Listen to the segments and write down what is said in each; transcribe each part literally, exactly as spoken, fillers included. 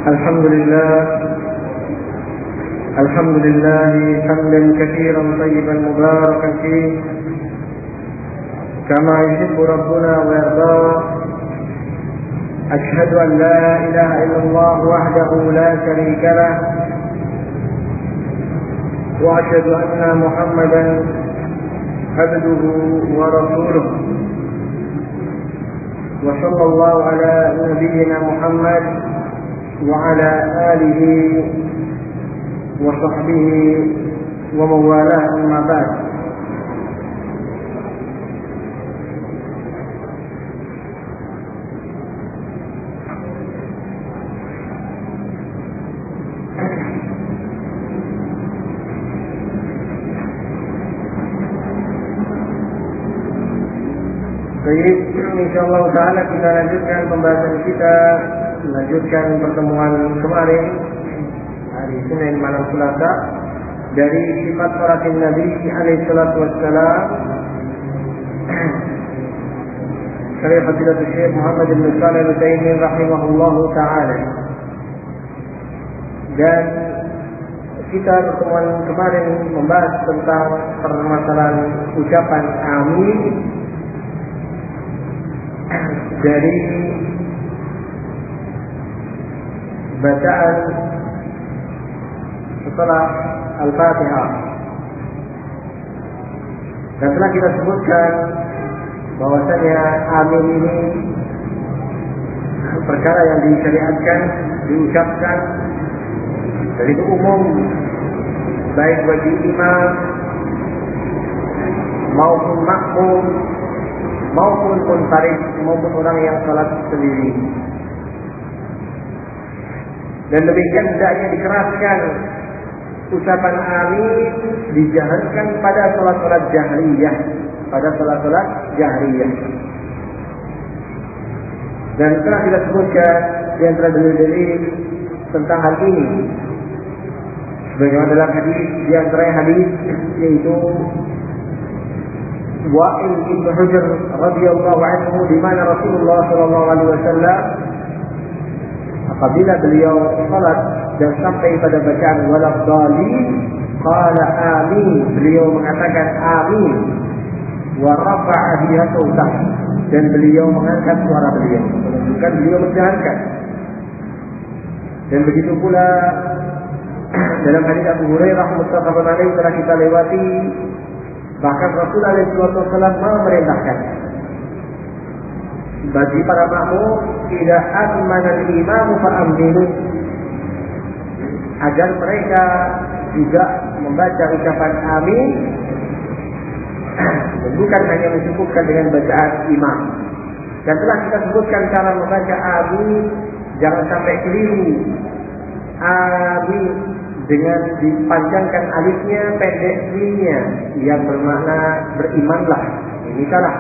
الحمد لله الحمد لله حمدا كثيرا طيبا مباركا فيه كما يحب ربنا ويرضاه. أشهد أن لا إله إلا الله وحده لا شريك له، وأشهد أن محمدا عبده ورسوله. وصلى الله على نبينا محمد وعلى آله وصحبه ومن والاه، أما بعد. Baik, insyaallah taala kita lanjutkan pembahasan kita, melanjutkan pertemuan kemarin hari Senin malam Selasa dari sifat salatin Nabi alaihi salatu wassalam karya Fadilatul Syekh Muhammad bin Shalih Al-Utsaimin rahimahullahu taala. Dan kita pertemuan kemarin membahas tentang permasalahan ucapan amin dari bacaan setelah Al-Fatihah. Dan telah kita sebutkan bahwasanya amin ini perkara yang disyariatkan, diucapkan, dan itu umum baik bagi imam maupun makmum maupun munfarid maupun orang yang salat sendiri. Dan demikian hendaknya dikeraskan ucapan amin, dijaharkan pada salat-salat jahriyah, pada salat-salat jahriyah. Dan telah kita sebutkan di antara dalil-dalil tentang hal ini, sebagaimana dalam hadis, di antara hadis yaitu Wa'il bin Hujr radhiyallahu anhu, di mana Rasulullah sallallahu alaihi wasallam apabila beliau salat dan sampai pada bacaan waladhdallin qala amin, beliau mengatakan amin, wa rafa'a biha sautah, dan beliau mengangkat suara beliau, menunjukkan beliau menjaharkan. Dan begitu pula dalam hadis Abu Hurairah muttafaqun alaih telah kita lewati, bahkan Rasulullah shallallahu alaihi wasallam memerintahkan bagi para makmum, idza amana al-imam fa'aminu, agar mereka juga membaca ucapan amin, bukan hanya mencukupkan dengan bacaan imam. Dan telah kita sebutkan cara membaca amin, jangan sampai keliru. Amin dengan dipanjangkan alifnya, pendek minnya, yang bermakna berimanlah, ini salah.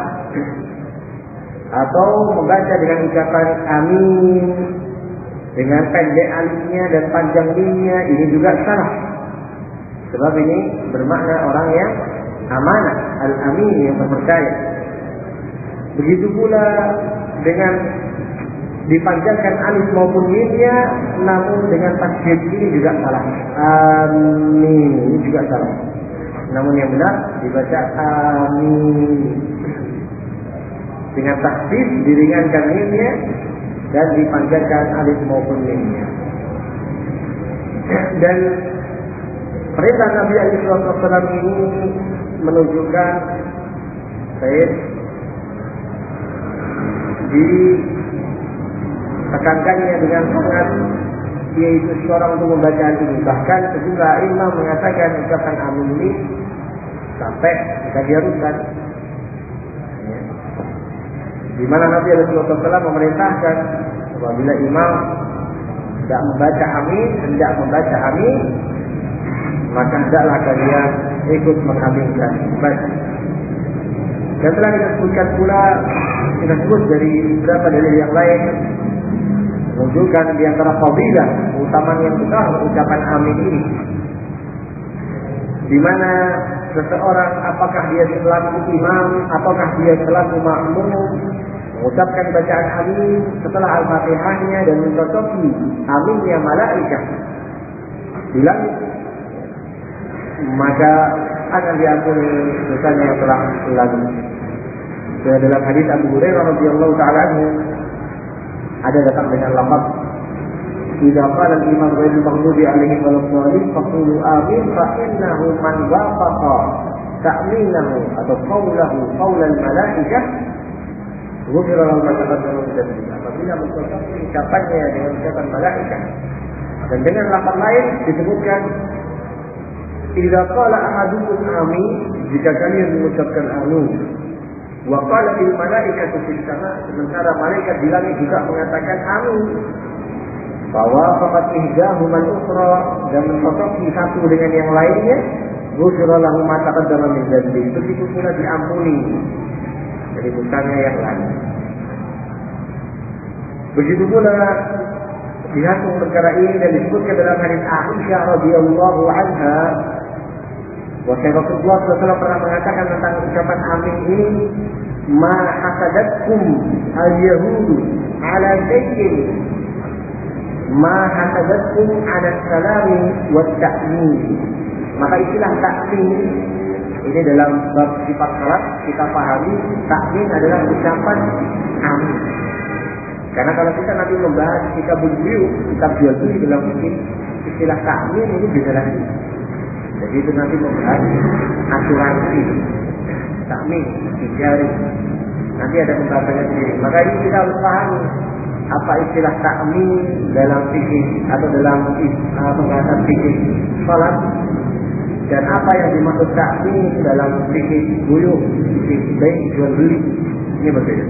Atau membaca dengan ucapan amin dengan pendek alifnya dan panjang minnya, ini juga salah. Sebab ini bermakna orang yang amanah, al-amin, yang terpercaya. Begitu pula dengan dipanjangkan alif maupun minnya, namun dengan tasydid ini juga salah. Amin, ini juga salah. Namun yang benar dibaca amin dengan tasydid, diringankan minnya dan dipanjangkan alif maupun minnya. Dan perintah Nabi alaihi wasallam ini menunjukkan baik di tekankannya dengan sangat, yaitu seorang untuk membaca ini. Bahkan sejumlah imam mengatakan ucapan amin ini sampai bisa diharuskan, ya. Di mana Nabi Rasulullah shallallahu alaihi wasallam memerintahkan apabila imam tidak membaca amin, hendak membaca amin, maka hendaklah kalian ikut mengaminkan. Baik. Dan telah kita sebutkan pula, kita sebut dari beberapa dalil yang lain menunjukkan di antara fadilah, keutamaan yang besar ucapan amin ini, di mana seseorang apakah dia selaku imam ataukah dia selaku makmum mengucapkan bacaan amin setelah Al-Fatihahnya dan mencocoki aminnya malaikat di langit, maka akan diampuni dosanya yang telah lalu. Dan dalam hadis Abu Hurairah radhiyallahu taala anhu ada datang dengan lafaz idza qala al-imam ghairil maghdubi alaihim waladdallin faqulu amin fa innahu man wafaqa ta'minahu atau qawlahu qaulal malaikah ghufira lahu ma taqaddama min dhanbihi. Apabila mencocoki ucapannya dengan ucapan malaikat dan dengan lafaz lain disebutkan idza qala ahadukum amin, jika kalian mengucapkan amin, wa qala bil malaikatu fis sama, sementara malaikat di langit juga mengatakan amin, bahwa faqad ihdahuma al-ukhra, dan mencocoki satu dengan yang lainnya, ghufira lahu ma taqaddama min dhanbihi, begitu pula diampuni dari dosanya yang lain. Begitu pula dihatung perkara ini dan disebutkan dalam hadis Aisyah radhiyallahu anha, bahwa Rasulullah shallallahu alaihi wasallam pernah mengatakan tentang ucapan amin ini, ma hasadatkum al-yahudu ala syai'in ma hasadatkum ala salami wa ta'min. Maka istilah ta'min ini dalam bab sifat salat kita pahami, ta'min adalah ucapan amin. Karena kalau kita nanti membahas kitab buyu, kitab jual beli dalam fikih, istilah ta'min ini beda lagi. Jadi itu nanti membahas asuransi, ta'min, tijari. Nanti ada pembahasannya sendiri. Maka ini kita harus pahami apa istilah ta'min dalam fikih atau dalam uh, pembahasan fikih salat, dan apa yang dimaksud ta'min dalam fikih buyu, fikih baik jual beli. Ini berbeda.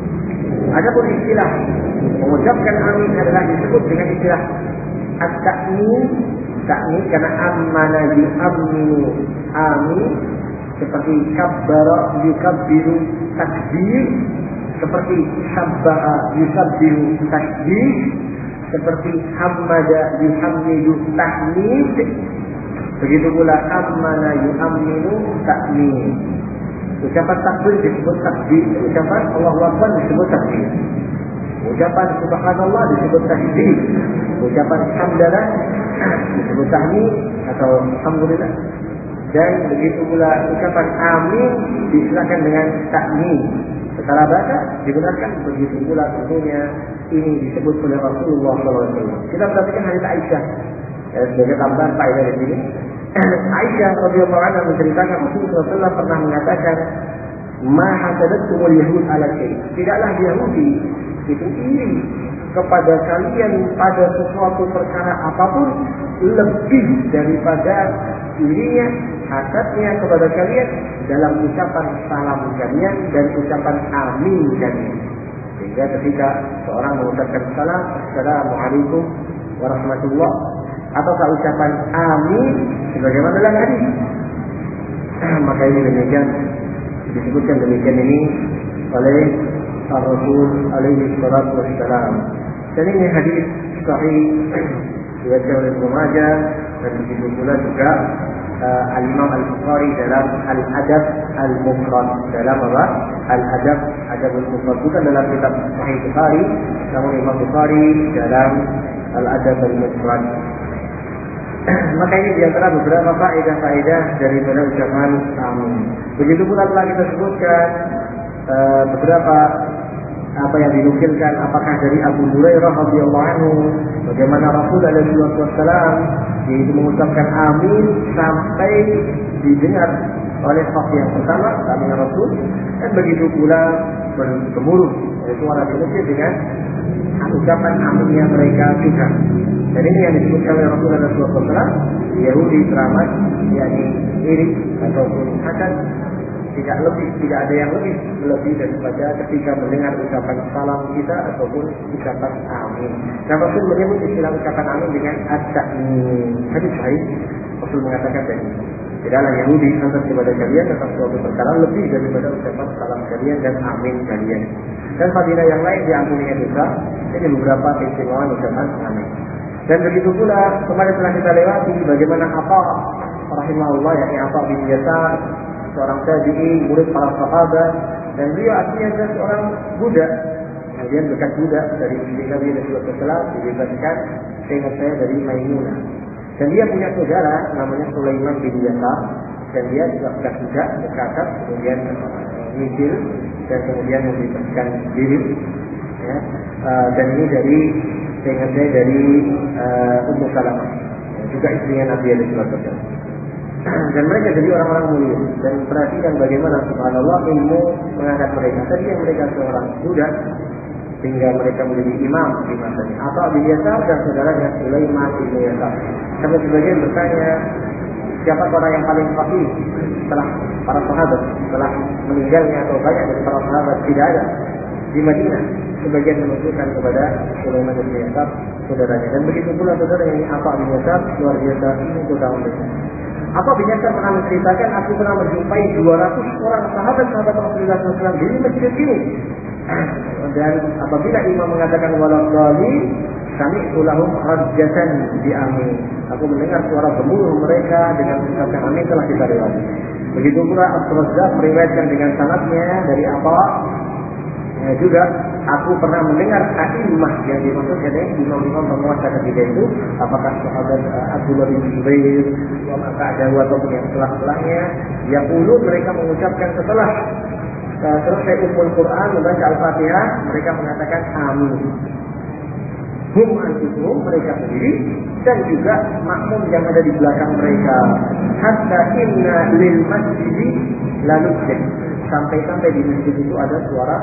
Adapun istilah mengucapkan amin adalah disebut dengan istilah at-ta'min. Ta'min karena ammana yu'amminu amin, seperti kabbara yukabbiru takbir, seperti sabbaha yusabbiru tasbih, seperti hamada yuhammidu tahmid. Begitu pula ammana yu'amminu ta'min. Ucapan takbir disebut takbir, ucapan Allahu Akbar disebut takbir, ucapan subhanallah disebut tasbih, ucapan hamdalah disebut tahmid atau alhamdulillah, dan begitu pula ucapan amin diistilahkan dengan takmin. Secara bahasa digunakan, begitu pula tentunya ini disebut oleh Rasulullah shallallahu alaihi wasallam. Kita perhatikan hadis Aisyah sebagai tambahan faedah di sini. Aisyah radhiyallahu anha menceritakan Rasulullah shallallahu alaihi wasallam pernah mengatakan, ma hasadatkumul yahud ala syai'. Tidaklah Yahudi itu iri kepada kalian pada sesuatu perkara apapun lebih daripada irinya, hasadnya kepada kalian dalam ucapan salam kalian dan ucapan amin kalian. Sehingga ketika seorang mengucapkan salam, assalamualaikum warahmatullah, ataukah ucapan amin sebagaimana dalam hadis, maka ini demikian disebutkan demikian ini oleh Rasul alaihi salatu wassalam. Dan ini hadis sahih diriwayatkan oleh Ibnu Majah, dan begitu pula juga uh, Al-Imam Al-Bukhari dalam Al-Adab Al-Mufrad. Dalam apa? Al-Adab Adabul Mufrad, bukan dalam kitab Sahih Bukhari, namun Imam Bukhari dalam Al-Adab Al-Mufrad. Maka ini diantara beberapa faedah-faedah daripada ucapan amin. Begitu pula telah kita sebutkan uh, beberapa apa yang dinukilkan, apakah dari Abu Hurairah radhiyallahu anhu, bagaimana Rasul alaihi wasallam yaitu mengucapkan amin sampai didengar oleh saf yang pertama, amin Rasul, dan begitu pula bergemuruh suara dinukil dengan ucapan aminnya mereka juga. Dan ini yang disebutkan oleh Rasul alaihi wasallam, Yahudi teramat, yakni iri ataupun hasad, tidak lebih, tidak ada yang lebih lebih daripada ketika mendengar ucapan salam kita ataupun ucapan amin. Dan Rasul menyebut istilah ucapan amin dengan at-ta'min. Hadis sahih, Rasul mengatakan tadi, tidaklah Yahudi hasad kepada kalian tentang suatu perkara lebih daripada ucapan salam kalian dan amin kalian. Dan fadilah yang lain diampuninya juga. Ini beberapa keistimewaan ucapan amin. Dan begitu pula kemarin telah kita lewati bagaimana apa rahimahullah, yakni apa bin Yasar seorang tabi'in, murid para sahabat, dan beliau aslinya adalah seorang budak. Kemudian bekas budak dari istri Nabi Rasulullah shallallahu alaihi wasallam dibebaskan, seingat saya dari Maimunah. Dan dia punya saudara namanya Sulaiman bin Yasar, dan dia juga bekas budak, berkasab, kemudian nyicil, dan kemudian membebaskan diri. Ya. Uh, dan ini dari seingat saya dari uh, Ummu Salamah, ya, juga istrinya Nabi Rasulullah shallallahu alaihi wasallam. Dan mereka jadi orang-orang mulia. Dan perhatikan bagaimana subhanallah ilmu mengangkat mereka. Tadi yang mereka seorang budak sehingga mereka menjadi imam di masanya. Atau bin Yasar dan saudaranya Sulaiman bin Yasar. Sampai sebagian bertanya, siapa orang yang paling fakih setelah para sahabat, setelah meninggalnya atau banyak dari para sahabat? Tidak ada. Di Madinah sebagian menunjukkan kepada Sulaiman bin Yasar saudaranya. Dan begitu pula saudara yang apa bin Yasar luar biasa ini utama mereka. Apa bin Yasar pernah menceritakan, aku pernah menjumpai dua ratus orang sahabat-sahabat Rasulullah shallallahu alaihi wasallam di masjid ini. Dan apabila imam mengatakan walaqali, kami ulahum rajatan di amin. Aku mendengar suara gemuruh mereka dengan mengucapkan amin telah kita lewati. Begitu pula Abdurrazzaq meriwayatkan dengan sanadnya dari apa? Ya, juga aku pernah mendengar a'immah yang dimaksud adalah imam-imam penguasa ketika itu, apakah sahabat uh, Abdullah bin Zubair, wa maka ada ataupun yang setelah-setelahnya, yang ulu mereka mengucapkan setelah uh, selesai ummul Quran membaca Al-Fatihah, mereka mengatakan amin. Hum anfusuhum, mereka sendiri, dan juga makmum yang ada di belakang mereka. Hatta inna lil masjidi lanujjid, sampai-sampai di masjid itu ada suara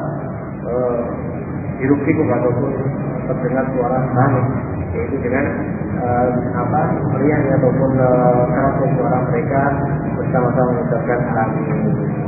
Uh, hiruk pikuk ataupun terdengar suara panik, yaitu dengan uh, apa meriahnya ataupun uh, kerasnya suara mereka bersama-sama mengucapkan amin.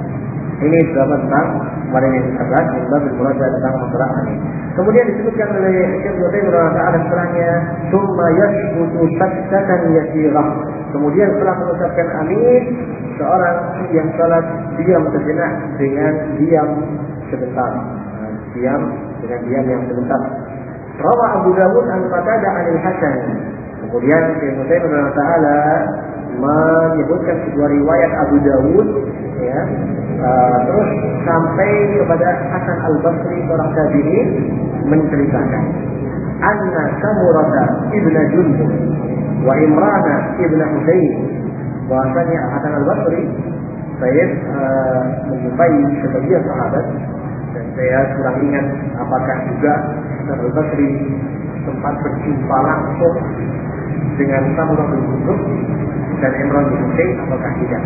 Ini beberapa tentang kemarin yang kita bahas yang bagus belajar tentang masalah amin. Kemudian disebutkan oleh Syekh Utsaimin rahimahullah setelahnya, "Tsumma yasbutu sajdatan yasirah." Kemudian setelah mengucapkan amin, seorang yang salat diam sejenak dengan diam sebentar. Diam dengan diam yang sebentar. Rawa Abu Dawud an Qatadah anil Hasan. Kemudian Syekh Utsaimin rahimahullah menyebutkan sebuah riwayat Abu Dawud, ya, uh, terus sampai kepada Hasan Al Basri seorang tabi'in menceritakan, anna Samurata ibn Jundub wa Imran ibn Husain, bahwasanya Hasan Al Basri saya uh, menjumpai sebagian sahabat. Dan saya kurang ingat apakah juga Hasan Al Basri sempat berjumpa langsung dengan Samurah bin Jundub dan Imran bin Husain apakah tidak.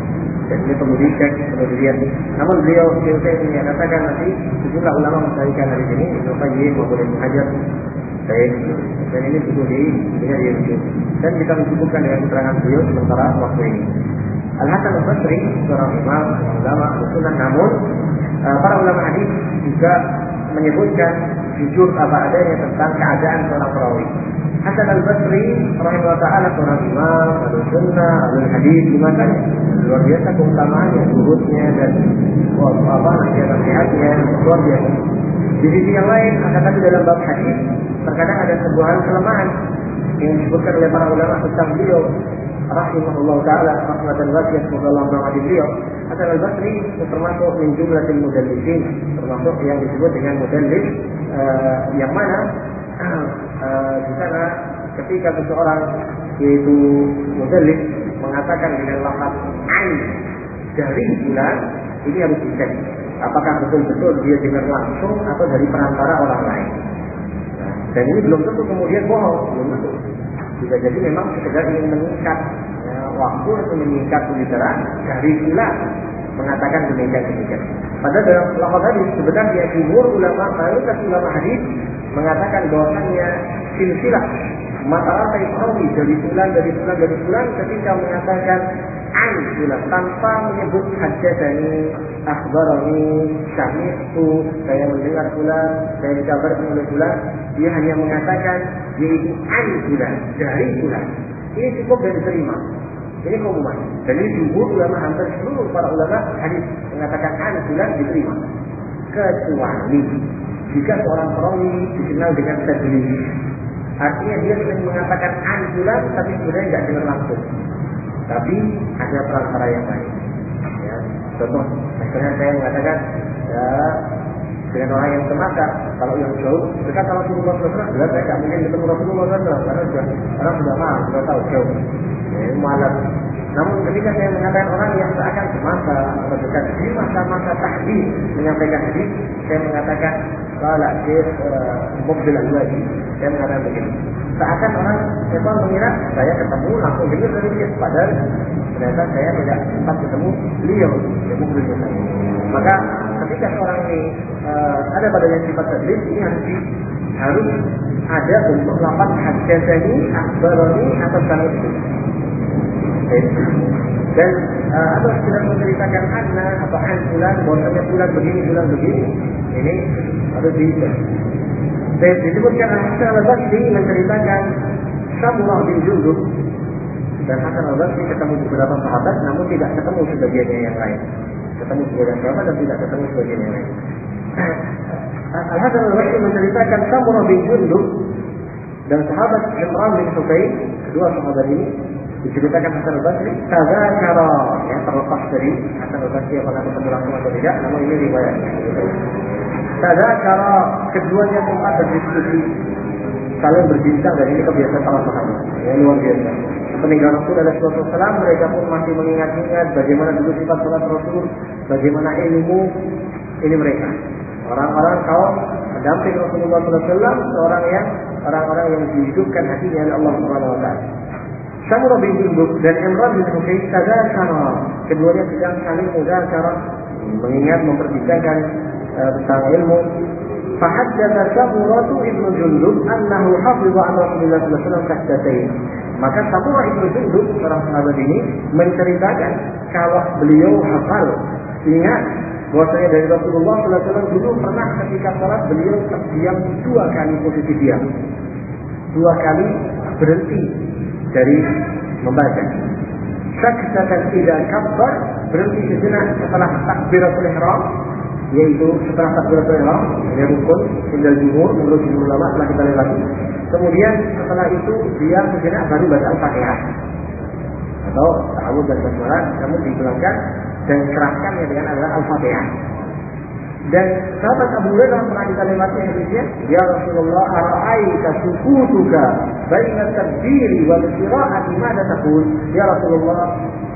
Dan ini perlu dicek, perlu dilihat. Namun beliau saya menyatakan nanti sejumlah ulama mensahihkan dari sini, Ibnu Qayyim maupun Ibnu Hajar. Baik, dan ini perlu dilihat di YouTube. Dan kita mencukupkan dengan keterangan beliau sementara waktu ini. Al-Hasan Al-Basri seorang imam, ulama Ahlussunnah, namun uh, para ulama hadis juga menyebutkan jujur apa adanya tentang keadaan seorang perawi. Hasan Al-Basri rahimahullah ta'ala seorang imam Ahlussunnah, Ahlul Hadis, makanya luar biasa keutamaannya, zuhudnya dan oh, apa nasihat-nasihatnya luar biasa. Di sisi yang lain, akan tapi dalam bab hadis terkadang ada sebuah hal kelemahan yang disebutkan oleh para ulama tentang beliau rahimahullah ta'ala rahmatan wasiyah, semoga Allah merahmati beliau. Hasan Al-Basri termasuk min jumlatil mudallisin, termasuk yang disebut dengan mudallis, uh, yang mana uh, di sana ketika seseorang yaitu mudallis mengatakan dengan lafaz an dari bulan, ini harus dicek apakah betul-betul dia dengar langsung atau dari perantara orang lain. Nah, dan ini belum tentu kemudian bohong, belum tentu. Bisa jadi memang sekedar ingin meningkat ya, waktu atau meningkat pembicaraan dari bulan mengatakan demikian-demikian. Padahal dalam lafaz hadis sebenarnya jumhur ulama, mayoritas ulama hadis mengatakan bahwasannya silsilah mata rantai perawi dari bulan dari bulan dari bulan ketika mengatakan an bulan tanpa menyebut haddatsani, akhbarani, sami'tu, saya mendengar bulan, saya dikabarkan oleh bulan, dia hanya mengatakan yaitu an bulan, dari bulan. Ini cukup dan diterima. Ini keumuman. Dan ini jumhur ulama, hampir seluruh para ulama hadis mengatakan an bulan diterima. Kecuali jika seorang perawi dikenal dengan tadlis. Artinya dia sering mengatakan an bulan tapi sebenarnya tidak dengar langsung. Tapi ada perantara yang lain. Ya, Contoh, misalnya saya mengatakan ya, dengan orang yang semata, kalau yang jauh dekat sama Rasulullah shallallahu alaihi wasallam, saya tidak mungkin ketemu Rasulullah shallallahu alaihi wasallam karena sudah orang sudah paham, sudah tahu jauh. Ya, malam. Namun ketika saya mengatakan orang yang seakan semata atau dekat di masa-masa tahdid menyampaikan hadis, saya mengatakan kalau Syekh Mobil Al-Wadi, saya mengatakan begini. Seakan orang memang mengira saya ketemu langsung dengar dari dia, padahal ternyata saya tidak sempat ketemu beliau, Syekh Mobil Al-Wadi. Maka ketika seorang ini uh, ada padanya sifat tadlis, ini harus di, harus ada bentuk lafaz haddatsani, akhbarani atau sanad. Dan uh, atau tidak menceritakan anna atau an bulan, bahwasanya bulan begini, bulan begini, ini harus dihitung. Dan disebutkan Hasan al-Basri menceritakan Samurah bin Jundub, dan Hasan al-Basri ketemu beberapa sahabat, namun tidak ketemu sebagiannya yang lain. Ketemu sebagian sahabat dan tidak ketemu sebagian yang lain. Al-Hasan al-Basri menceritakan Samurah bin Jundub dan sahabat Imran bin Husain, kedua sahabat ini diceritakan Hasan al-Basri, tadzakara, ya, terlepas dari Hasan al-Basri apakah ketemu langsung atau tidak, namun ini riwayatnya. Tadzakara, keduanya sempat berdiskusi, saling berbincang, dan ini kebiasaan para sahabat, ya, luar biasa. Peninggalan Rasul alaihi wasallam, mereka pun masih mengingat-ingat bagaimana dulu sifat salat Rasul, bagaimana ilmu ini mereka. Orang-orang kaum pendamping Rasulullah sallallahu alaihi wasallam, seorang yang orang-orang yang dihidupkan hatinya oleh Allah Subhanahu wa taala. Samurah bin Jundub dan Imran bin Husain tadzakara, keduanya sedang saling mudzakara, mengingat memperbincangkan uh, tentang ilmu. Fahaddatsa Samurah ibn Jundub annahu hafidha an Rasulullah sallallahu alaihi wasallam kahdatain. Maka Samurah ibn Jundub, seorang sahabat ini, menceritakan kalau beliau hafal, ingat bahwasanya dari Rasulullah sallallahu alaihi wasallam dulu pernah ketika salat beliau terdiam dua kali posisi diam, dua kali berhenti dari membaca. Saksatan tidak kabar, berhenti sejenak setelah takbiratul ihram, yaitu setelah takbiratul ihram, ini rukun tinggal jumhur menurut jumhur ulama telah kita lewati. Kemudian setelah itu dia sejenak baru baca Al-Fatihah atau ta'awudz dan basmalah, namun dipulangkan dan kerahkannya dengan adalah Al-Fatihah. Dan sahabat Abu Hurairah pernah kita lewati hadisnya, ya Rasulullah, ara'aita sukutuka baina takbiri wal qira'ati madza taqul? Ya Rasulullah,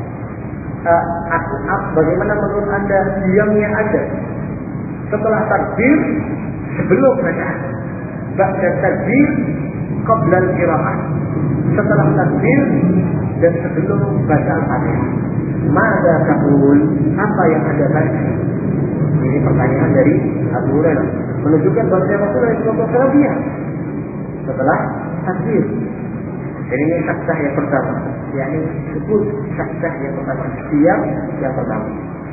uh, aku, aku, bagaimana menurut Anda diamnya Anda setelah takbir sebelum bacaan, ba'da takbir qabla al-qira'ah, setelah takbir dan sebelum baca Al-Fatihah, madza taqul? Apa yang Anda baca? Ini pertanyaan dari Abu Hurairah, menunjukkan bahwa Rasulullah shallallahu alaihi wasallam diam setelah takbir. Jadi ini saksah yang pertama, yakni sebut saksah yang pertama, diam yang pertama.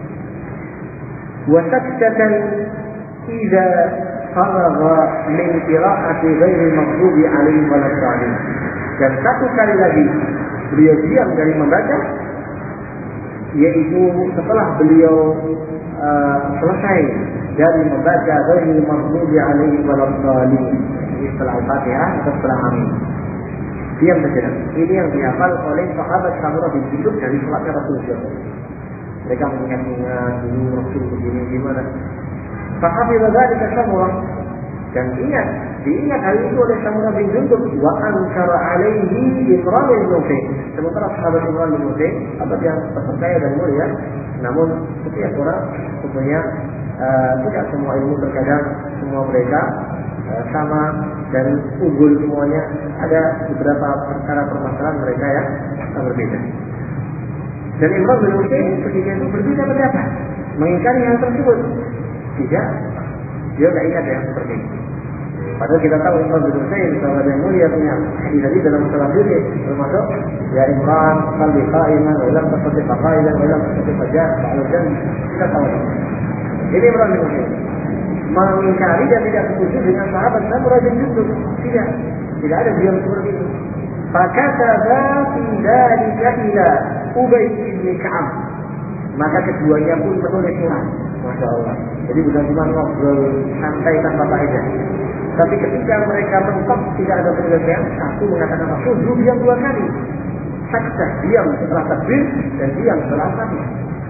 Wa saksatan idza faragha min qira'ati ghairi maghdubi alaihim waladdallin. Dan satu kali lagi beliau diam dari membaca, yaitu setelah beliau Uh, selesai dari membaca ghairil maghdubi alaihim waladdallin, setelah Al-Fatihah atau setelah Amin, diam sejenak. Ini yang dihafal oleh sahabat Samurah bin Jundub dari salatnya Rasulullah. Mereka mengingat-ingat dulu Rasul begini gimana. Fahafidha dzalika Samurah, dan ingat, diingat hal itu oleh Samurah bin Jundub. Wa ankara alaihi Imran bin Husain. Sementara sahabat Imran bin Husain, sahabat yang terpercaya dan mulia, namun setiap orang tentunya uh, tidak semua ilmu, terkadang semua mereka uh, sama dan unggul semuanya. Ada beberapa perkara permasalahan mereka yang uh, berbeda. Dan Imran bin Husain ketika itu berbeda pendapat, mengingkari hal tersebut. Tidak, dia tidak ingat yang seperti itu. Padahal kita tahu Imran bin Husain sahabat yang mulia punya hadis dalam masalah fikih, termasuk ya Imran salli qa'iman wa lam tastati qa'idan wa lam tastati fajaa ba'al jannah. Kita tahu. Jadi Imran bin Husain mengingkari dan tidak setuju dengan sahabat Samurah bin Jundub. Tidak, tidak ada diam seperti itu. Fakataba fi dzalika ila Ubay bin Ka'ab. Maka keduanya pun menulis surat. Masya Allah. Jadi bukan cuma ngobrol santai tanpa faedah. Tapi ketika mereka mentok tidak ada penyelesaian, satu mengatakan Rasul diam dua kali. Saksah, diam setelah takbir dan diam setelah Fatihah.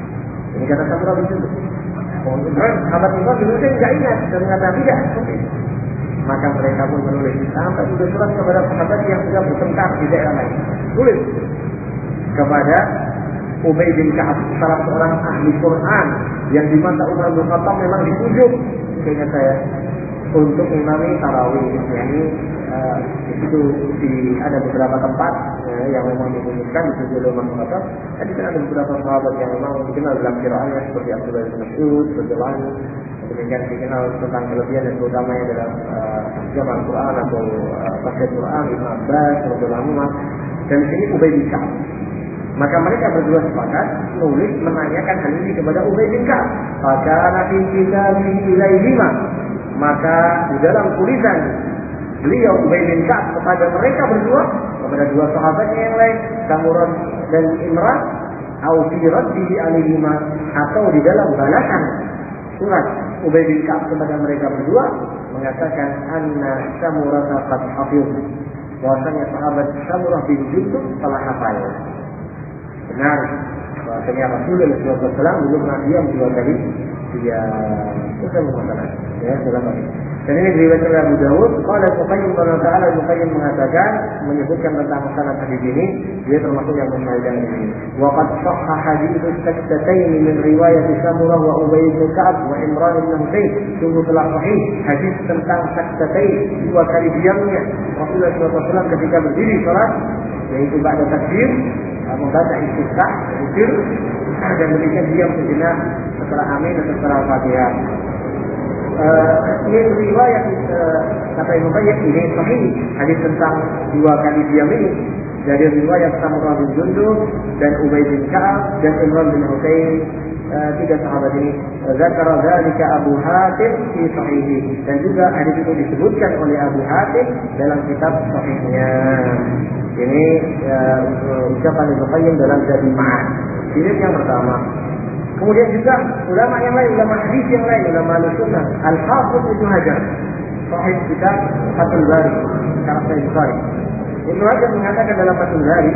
Ini kata Samurah bin Jundub. Oh, sahabat Imran dulu saya tidak ingat dan mengatakan tidak seperti itu. Maka mereka pun menulis sampai juga surat kepada sahabat yang sudah bertengkar di daerah lain. Tulis kepada Ubay bin Ka'ab, salah seorang ahli Quran yang di masa Umar bin Khattab memang ditunjuk, seingat saya, untuk imami tarawih. Yani uh, itu di ada beberapa tempat uh, yang memang ditunjukkan ditunjuk oleh Umar bin Khattab. Tadi kan ada beberapa sahabat yang memang dikenal dalam qiraatnya seperti Abdullah bin Mas'ud, Abdullah, demikian dikenal tentang kelebihan dan keutamanya dalam uh, jamaah Al-Quran atau uh, tafsir Quran, Ibn Abbas, Abdullah Muhammad. Dan di sini Ubay bin Ka'ab. Maka mereka berdua sepakat nulis menanyakan hal ini kepada Ubay bin Ka'ab. Maka nabi kita ilaihima. Maka di dalam tulisan beliau Ubay bin Ka'ab kepada mereka berdua, kepada dua sahabatnya yang lain, Samurah dan Imran, au fi raddihi alaihima, atau di dalam balasan surat Ubay bin Ka'ab kepada mereka berdua mengatakan anna Samurah qad hafiz, bahwasanya sahabat Samurah bin Jundub telah hafal. Benar, bahwasanya Rasulullah shallallahu alaihi wasallam dulu pernah diam dua kali, dia sudah mengatakan, ya dalam hal ini. Dan ini diriwayatkan oleh Abu Dawud. Qala Al-Qayyim Allahu Ta'ala, Al-Qayyim mengatakan, menyebutkan tentang sanad hadis ini, dia termasuk yang mensyahidkan ini. Wa qad sahha hadits saktatain min riwayat Samurah wa Ubay bin Ka'ab wa Imran bin Husain. Sungguh telah sahih hadis tentang saktatain, dua kali diamnya Rasulullah shallallahu alaihi wasallam ketika berdiri salat, yaitu ba'da takbir, membaca istiftah, zikir, dan demikian diam sejenak setelah amin dan setelah Al-Fatihah. Ini riwayat kata Ibnu Qayyim ini sahih, hadis tentang dua kali diam ini dari riwayat Samurah bin Jundub dan Ubay bin Ka'ab dan Imran bin Husain, tiga sahabat ini. Zakara dzalika Abu Hatim fi sahihi, dan juga hadis itu disebutkan oleh Abu Hatim dalam kitab sahihnya. Ini ya, ucapan Ibnu Qayyim dalam Zadul Ma'ad. Ini yang pertama. Kemudian juga ulama yang lain, ulama hadis yang lain, ulama Al-Sunnah, Al-Hafidz Ibnu Hajar, sahih kitab Fathul Bari, syarah Sahih Bukhari. Ibnu Hajar mengatakan dalam Fathul Bari,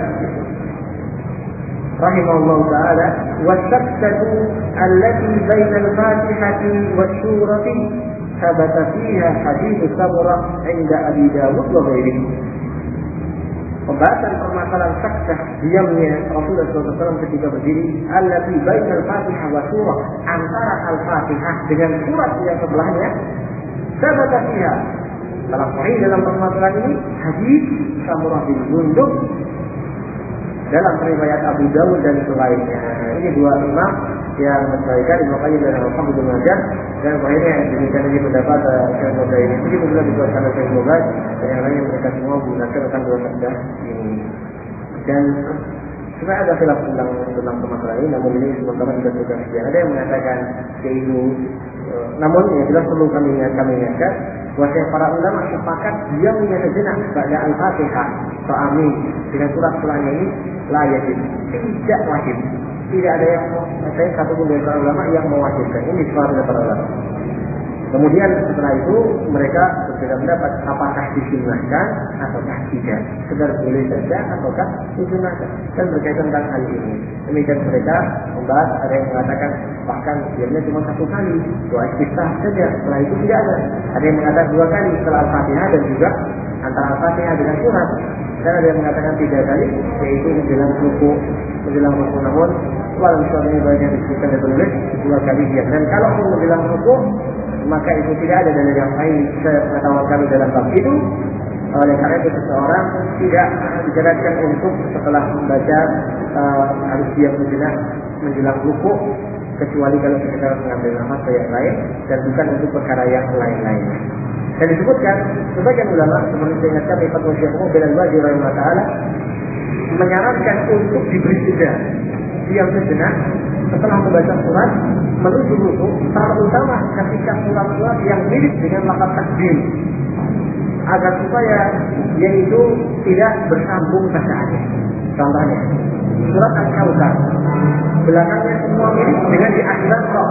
rahimahullah taala, "Wasaktatu allati baina al-Fatihati wasyurati thabata fiha hadits Samurah 'inda Abi Dawud wa ghairihi." Pembahasan permasalahan saktah diamnya Rasulullah shallallahu alaihi wasallam ketika berdiri, allati bainal Fatihah wa surah, antara Al-Fatihah dengan surat yang sebelahnya, sabata fiha, dalam sahih dalam permasalahan ini hadis Samurah bin Jundub dalam riwayat Abu Dawud dan selainnya. Ini dua imam yang mensahihkan Ibnu Qayyim dan Al-Hafidz Ibnu Hajar, dan akhirnya demikian ini pendapat Syekh Muhammad ini. Ini juga dibuatkan oleh Syekh Muhammad dan yang lainnya mereka semua menggunakan tentang dua sabda ini. Dan sebenarnya ada khilaf tentang tentang permasalahan ini, namun ini sementara tidak juga sekian. Ada yang mengatakan yaitu, namun yang jelas perlu kami ingat kami ingatkan bahwa para ulama sepakat diamnya sejenak pada Al-Fatihah atau amin dengan surat setelahnya ini layak, tidak wajib. Tidak ada yang saya satu pun dari para ulama yang mewajibkan. Ini disepakati oleh para ulama. Kemudian setelah itu mereka berbeda pendapat apakah disunnahkan ataukah tidak, sekedar boleh saja ataukah disunnahkan, dan berkaitan tentang hal ini. Demikian mereka membahas, ada yang mengatakan bahkan diamnya cuma satu kali, doa istiftah saja, setelah itu tidak ada. Ada yang mengatakan dua kali setelah Al-Fatihah dan juga antara Al-Fatihah dengan surat, dan ada yang mengatakan tiga kali, yaitu menjelang ruku, menjelang ruku. Namun walau misalnya banyak disebutkan dan penulis dua kali diam. Dan kalau pun menjelang ruku, maka itu tidak ada dalil yang lain sepengetahuan kami dalam bab itu. Oleh karena itu seseorang tidak dijelaskan untuk setelah membaca uh, harus diam sejenak menjelang ruku, kecuali kalau sekedar mengambil nafas atau yang lain, dan bukan untuk perkara yang lain-lain. Dan disebutkan sebagian ulama seperti saya ingatkan di Fatwa Syekh Muhammad Al-Wadi rahimahullah taala menyarankan untuk diberi jeda diam sejenak setelah membaca surat menuju ruku, terutama ketika surat-surat yang mirip dengan lafaz takbir, agar supaya yaitu tidak bersambung bacaannya. Contohnya surat Al-Kautsar, belakangnya semua mirip dengan di akhirat roh,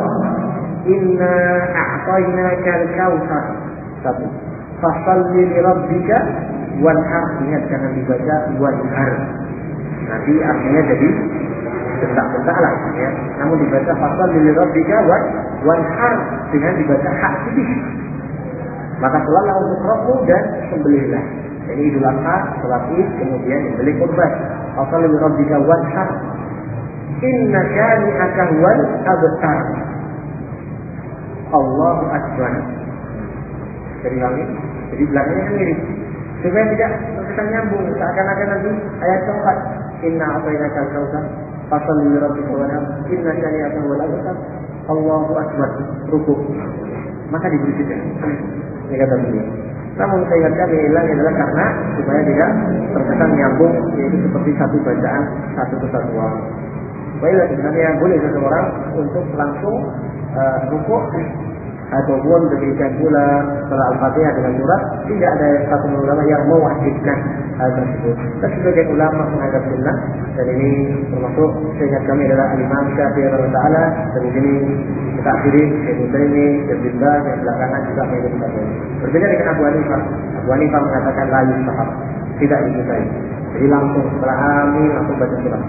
inna a'tainaka al-kautsar, satu, fashalli li rabbika wanhar, ingat jangan dibaca wanhar, nanti artinya jadi bentak-bentak lah ya. Namun dibaca fasal lil rabbika wanhar dengan dibaca hak sibih. Maka sholatlah untuk Rabbmu dan sembelihlah. Jadi Idul Adha, sholat Id, kemudian sembelih kurban. Fasal lil rabbika wanhar. Inna syani'aka wal abtar. Allahu akbar. Jadi lagi, jadi belakangnya kan mirip. Supaya tidak terkesan nyambung, seakan-akan nanti ayat keempat. Inna a'tainaka al-kautsar, fasal li rabbika wanhar, inna syani'aka wal abtar. Allahu akbar, rukuk. Maka diberi juga. Ini kata beliau. Namun saya ingatkan yang hilang adalah karena supaya tidak terkesan nyambung, yaitu seperti satu bacaan, satu kesatuan. Baiklah, sebenarnya boleh seseorang untuk langsung uh, rukuk ataupun demikian pula setelah Al-Fatihah dengan surat, tidak ada satu ulama yang mewajibkan hal tersebut. Dan sebagian ulama menganggap sunnah, dan ini termasuk seingat kami adalah Imam Syafi'i rahimahullah, dan di sini kita akhiri Syekh Utsaimin, Syekh bin Baz yang belakangan juga menyebutkan ini. Berbeda dengan Abu Hanifah. Abu Hanifah mengatakan la yustahab, tidak disukai. Jadi langsung setelah amin langsung baca surat.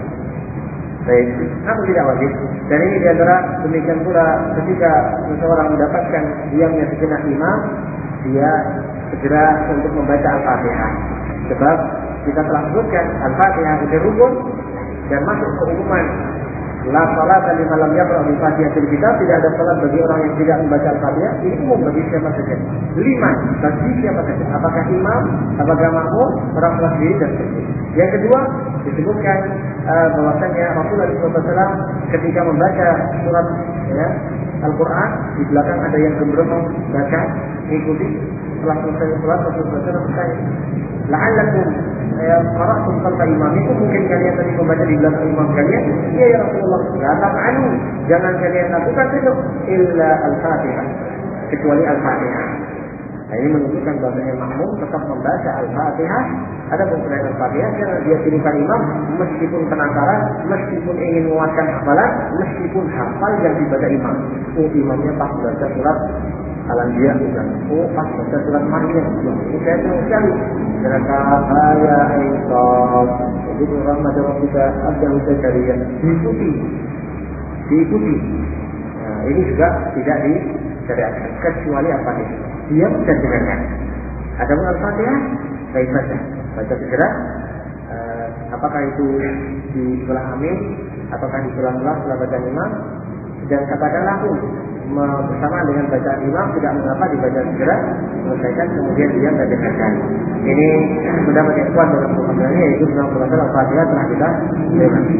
Baik, namun tidak wajib. Dan ini diantara demikian pula ketika seseorang mendapatkan diamnya sejenak imam, dia segera untuk membaca Al-Fatihah. Sebab kita telah sebutkan Al-Fatihah itu rukun dan masuk ke umuman. La salata liman lam yaqra bi Fatihatil Kitab, tidak ada salat bagi orang yang tidak membaca Al-Fatihah. Ini umum bagi siapa saja. Lima bagi siapa saja. Apakah imam, apakah makmum, orang sholat sendiri dan sebagainya. Yang kedua disebutkan uh, bahwasanya Rasulullah shallallahu alaihi wasallam ketika membaca surat ya, Al-Quran di belakang ada yang gembrong baca ikuti. Setelah selesai surat Rasulullah shallallahu alaihi wasallam bertanya, la'allakum ya qara'tum khalfa imamikum, mungkin kalian tadi membaca di belakang imam kalian. Iya ya Rasulullah, la taf'alu, jangan kalian lakukan itu illa Al-Fatihah, kecuali Al-Fatihah. Nah, ini menunjukkan bahwasanya makmum tetap membaca Al-Fatihah. Ada selain Al-Fatihah karena dia tirukan imam, meskipun penasaran, meskipun ingin menguatkan hafalan, meskipun hafal yang dibaca imam. Oh, imamnya pas baca surat Al-Anbiya bukan. Oh, pas baca surat Maryam. Ini saya tahu sekali. Karena saya ingkar. Jadi rahmat Allah kita ada usaha kalian diikuti, diikuti. Nah, ini juga tidak disyariatkan kecuali Al-Fatihah. Dia bisa dengarkan. Ada Al-Fatihah, baik saja. Baca segera. Uh, apakah itu di sebelah amin, ataukah di sebelah-sebelah setelah baca imam, dan katakanlah pun bersama dengan bacaan imam tidak mengapa dibaca segera, selesaikan kemudian dia mendengarkan. Ini pendapat yang kuat dalam pemahamannya, yaitu dalam pemahaman Al-Fatihah telah kita lewati.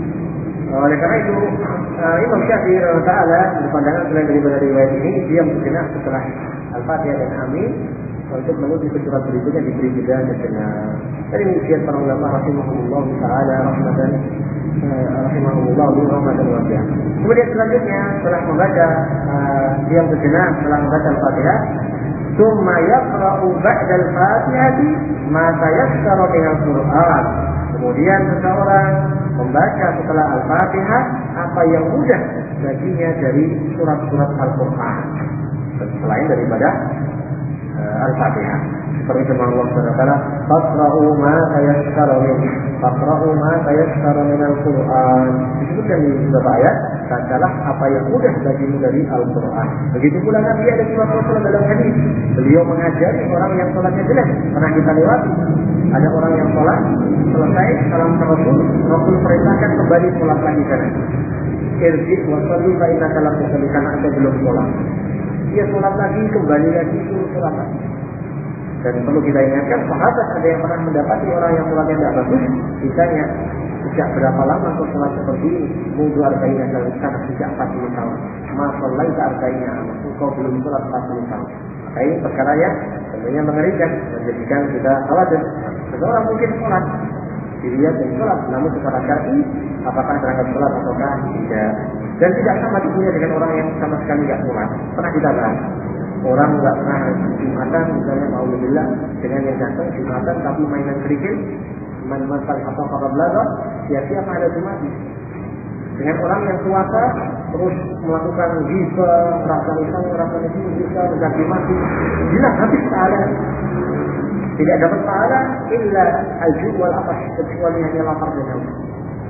Oleh karena itu uh, Imam Syafi'i Ta'ala berpandangan selain daripada riwayat ini, dia sejenak setelah Al-Fatihah dan Amin untuk menuju ke surat berikutnya diberi jeda sejenak. Dari demikian para ulama rahimahullah Ta'ala rahmatan uh, rahimahullah rahmatan wasi'ah. Kemudian selanjutnya setelah membaca uh, dia sejenak setelah membaca Al-Fatihah, tsumma yaqra'u ba'da al-Fatihati ma tayassara minal Qur'an. Kemudian seseorang membaca setelah Al-Fatihah apa yang mudah baginya dari surat-surat Al-Quran selain daripada uh, Al-Fatihah. Seperti firman Allah Subhanahu wa taala, "Faqra'u ma tayassara min, faqra'u ma tayassara min Al-Quran." Disebutkan di beberapa ayat, bacalah apa yang mudah bagimu dari Al-Quran. Begitu pula Nabi ada surat-surat dalam hadis. Beliau mengajari orang yang sholatnya jelek. Pernah kita lewati. Ada orang yang sholat selesai salam Rasul, Rasul perintahkan kembali sholat lagi sana. Irji wa sallu fa innaka lam tusalli, karena anda belum sholat. Dia sholat lagi, kembali lagi, suruh sholat lagi. Dan perlu kita ingatkan, sahabat ada yang pernah mendapati orang yang sholatnya tidak bagus, ditanya, sejak berapa lama kau sholat seperti ini? Mudu arba'ina tahun, karena sejak empat puluh tahun. Ma shallaita arba'ina, kau belum sholat empat puluh tahun. Maka ini perkara yang tentunya mengerikan, menjadikan kita khawatir. Seseorang mungkin sholat, dilihat dan sholat, namun secara syar'i apakah terangkat sholat ataukah tidak. Dan tidak sama juga dengan orang yang sama sekali tidak sholat. Pernah kita bahas, orang nggak pernah Jumatan, misalnya ma'udzubillah, dengan yang datang Jumatan tapi mainan kerikil, man-man-man atau kabel-kabel, siap-siap ada Jumat. Dengan orang yang puasa terus melakukan ghibah, rasa risau, rasa itu bisa menjadi mati, jelas habis pahala. Tidak dapat pahala illa al-ju' wal afash, kecuali hanya lapar dan haus.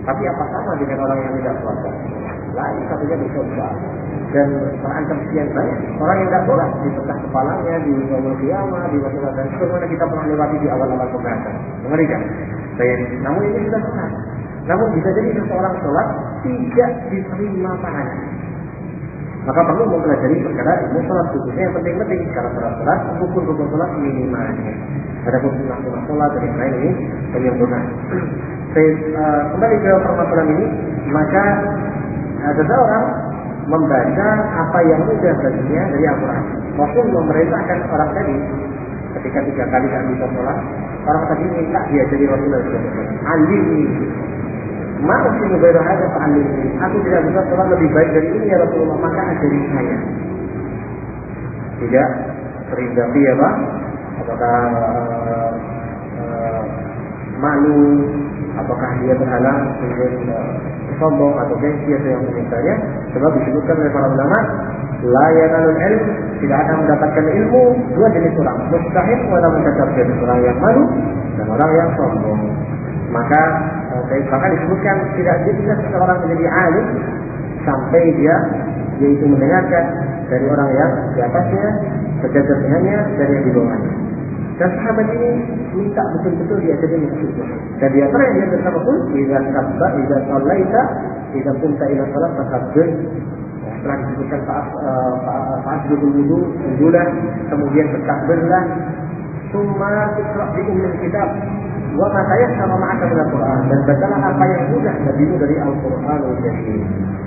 Tapi apa sama dengan orang yang tidak puasa? Lain satunya bisa ubah. Dan terancam sekian banyak orang yang tidak sholat di pecah kepalanya, di yaumul qiyamah, di masalah dan sebagaimana kita pernah lewati di awal-awal pembahasan. Mengerikan. Baik. Namun ini sudah benar. Namun bisa jadi seseorang sholat tidak diterima pahalanya. Maka perlu mempelajari perkara ilmu sholat, khususnya yang penting-penting. Karena sholat, rukun-rukun sholat minimalnya. Ada pun sunnah-sunnah sholat dan yang lain ini penyempurnaan. Saya uh, kembali ke permasalahan ini, maka uh, seseorang membaca apa yang mudah baginya dari Al-Quran. Rasul memerintahkan orang tadi ketika tiga kali tak bisa sholat, orang tadi minta diajari Rasulullah shallallahu alaihi wasallam, alimni, mau sih mubarak ada Pak alimni, aku tidak bisa sholat lebih baik dari ini ya Rasulullah, maka ajari saya. Tidak terindapi ya Pak, apakah uh, uh, malu, apakah dia terhalang dengan uh, sombong atau gengsi atau yang semacamnya. Sebab disebutkan oleh para ulama, la yanalul ilm, tidak akan mendapatkan ilmu dua jenis orang, mustahil wala mutakabbir, orang yang malu dan orang yang sombong. Maka eh, bahkan disebutkan tidak bisa seseorang menjadi alim sampai dia yaitu mendengarkan dari orang yang di atasnya, sejajar dengannya, dari yang di bawahnya. Dan sahabat ini minta betul-betul diajari maksudnya. Dan di antara yang dia bersama pun, Iza sabba, Iza sallaita, Iza kunta ila salat, fakabbir. Setelah disebutkan fa'asbukul wudu, wudulah, kemudian bertakbirlah, summa ikhra' di umil kitab, wa matayah sama ma'aka bil Quran, dan bacalah apa yang mudah bagimu dari Al-Quranul Karim.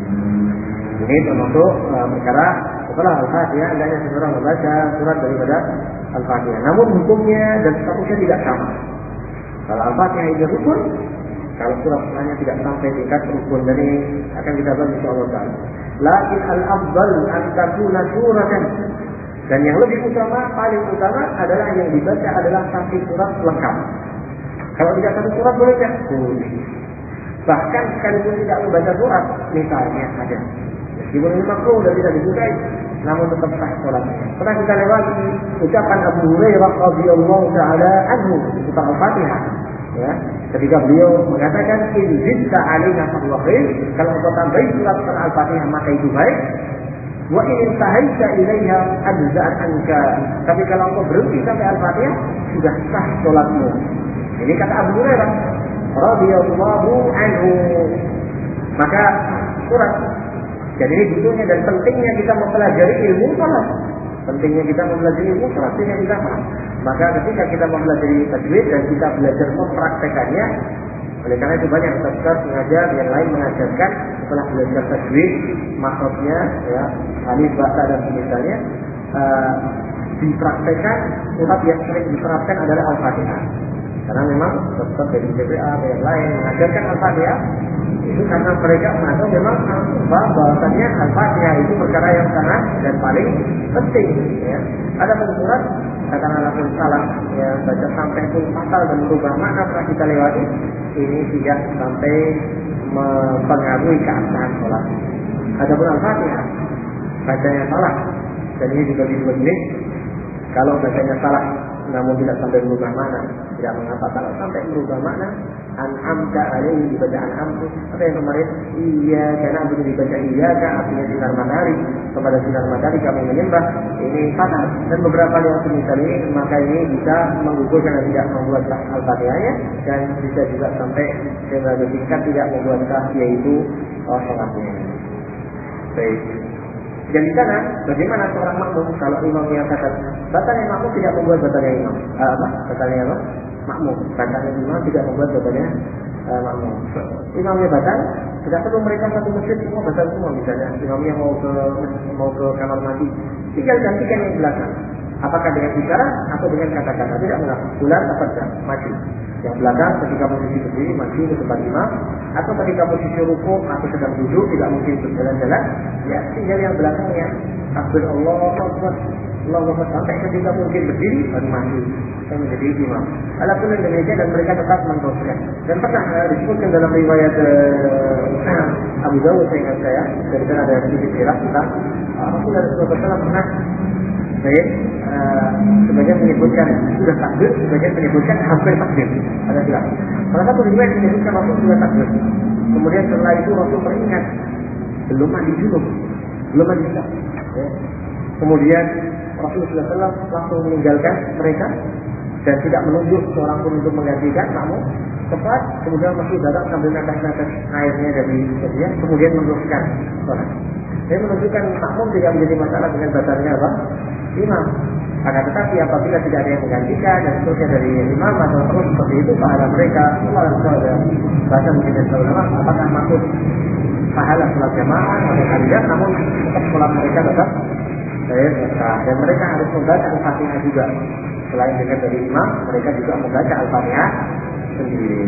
Ini termasuk uh, perkara setelah Al-Fatihah, hendaknya seseorang membaca surat daripada Al-Fatihah. Namun hukumnya dan statusnya tidak sama. Kalau Al-Fatihah ini rukun, kalau surat setelahnya tidak sampai tingkat rukun, dan ini akan kita bahas insyaallah taala. Lakin al-afdal an takuna suratan. Dan yang lebih utama, paling utama adalah yang dibaca adalah satu surat lengkap. Kalau tidak satu surat boleh tidak? Boleh. Bahkan sekalipun tidak membaca surat, misalnya ada. Meskipun ini makruh dan tidak disukai, namun tetap sah sholatnya. Pernah kita lewati ucapan Abu Hurairah radhiyallahu taala anhu tentang Al-Fatihah. Ya, ketika beliau mengatakan in zidta alaina fahuwa khair, kalau engkau tambahi surat Al-Fatihah maka itu baik. Wa in intahaita ilaiha ajza'at anka. Tapi kalau engkau berhenti sampai Al-Fatihah, sudah sah sholatmu. Ini kata Abu Hurairah radhiyallahu anhu. Maka surat. Jadi ini butuhnya dan pentingnya kita mempelajari ilmu salat. Pentingnya kita mempelajari ilmu salat sehingga kita paham. Maka ketika kita mempelajari tajwid dan kita belajar mempraktekannya, oleh karena itu banyak ustaz mengajar yang lain mengajarkan setelah belajar tajwid, maksudnya ya alif, ba, ta dan semisalnya uh, dipraktekkan. Surat yang sering diterapkan adalah Al-Fatihah. Karena memang dokter dari C B A dan yang lain mengajarkan Al-Fatihah itu karena mereka merasa memang bahwasannya Al-Fatihah itu perkara yang sangat dan paling penting. Ya. Ada pun surat katakanlah pun salah ya baca sampai pun fatal dan berubah makna telah kita lewati, ini tidak sampai mempengaruhi keabsahan sholat. Ada pun Al-Fatihah bacanya salah dan ini juga dua jenis. Kalau bacanya salah namun tidak sampai berubah makna, tidak mengapa. Kalau sampai berubah makna, an'amta alaihi dibaca an'amtu, apa yang kemarin iya karena begitu dibaca iya kan artinya sinar matahari, kepada sinar matahari kami menyembah, ini fatal. Dan beberapa yang semisal ini, maka ini bisa menggugurkan dan tidak membuat Al-Fatihahnya, dan bisa juga sampai sebagai tingkat tidak membuat sah, yaitu oh, sholatnya. Baik. Dan di sana, bagaimana seorang makmum kalau imam menyatakan batalnya makmum tidak membuat batalnya imam? Uh, apa? Batalnya apa? Makmum. Batalnya imam tidak membuat batalnya uh, makmum. Imamnya batal, tidak perlu mereka satu masjid semua batal semua. Misalnya imamnya mau ke mau ke kamar mandi, tinggal gantikan yang belakang. Apakah dengan bicara atau dengan kata-kata? Tidak mengapa. Bulan apa jam? Maju. Yang belakang ketika posisi berdiri maju ke tempat imam, atau ketika posisi rukuk atau sedang duduk tidak mungkin berjalan-jalan, ya tinggal yang belakangnya. Takbir Allahu Akbar, Allahu Akbar sampai ketika mungkin berdiri baru maju dan menjadi imam. Alhamdulillah Indonesia dan mereka tetap meneruskan. Dan pernah uh, disebutkan dalam riwayat uh, Abu Dawud seingat saya, dari sana ada sedikit sirah tentang uh, Rasulullah shallallahu alaihi wasallam pernah Baik, uh, sebagian menyebutkan sudah takbir, sebagian menyebutkan hampir takbir. Ada silap. Salah satu riwayat menyebutkan Rasul sudah takbir. Kemudian setelah itu Rasul teringat belum mandi junub, belum mandi junub. Ya. Kemudian Rasulullah shallallahu alaihi wasallam langsung meninggalkan mereka dan tidak menunjuk seorang pun untuk menggantikan, namun cepat kemudian Rasul datang sambil natas-natas airnya dari dia, kemudian meneruskan sholat. Dia menunjukkan makmum tidak menjadi masalah dengan batalnya apa? Imam. Akan tetapi apabila tidak ada yang menggantikan dan seterusnya dari imam atau terus seperti itu, pahala mereka Allah ada bahasa mungkin dari ulama apakah maksud pahala sholat jamaah atau harian, namun tetap sholat mereka tetap baik, dan mereka harus membaca Al-Fatihah juga. Selain dengan dari imam, mereka juga membaca Al-Fatihah sendiri.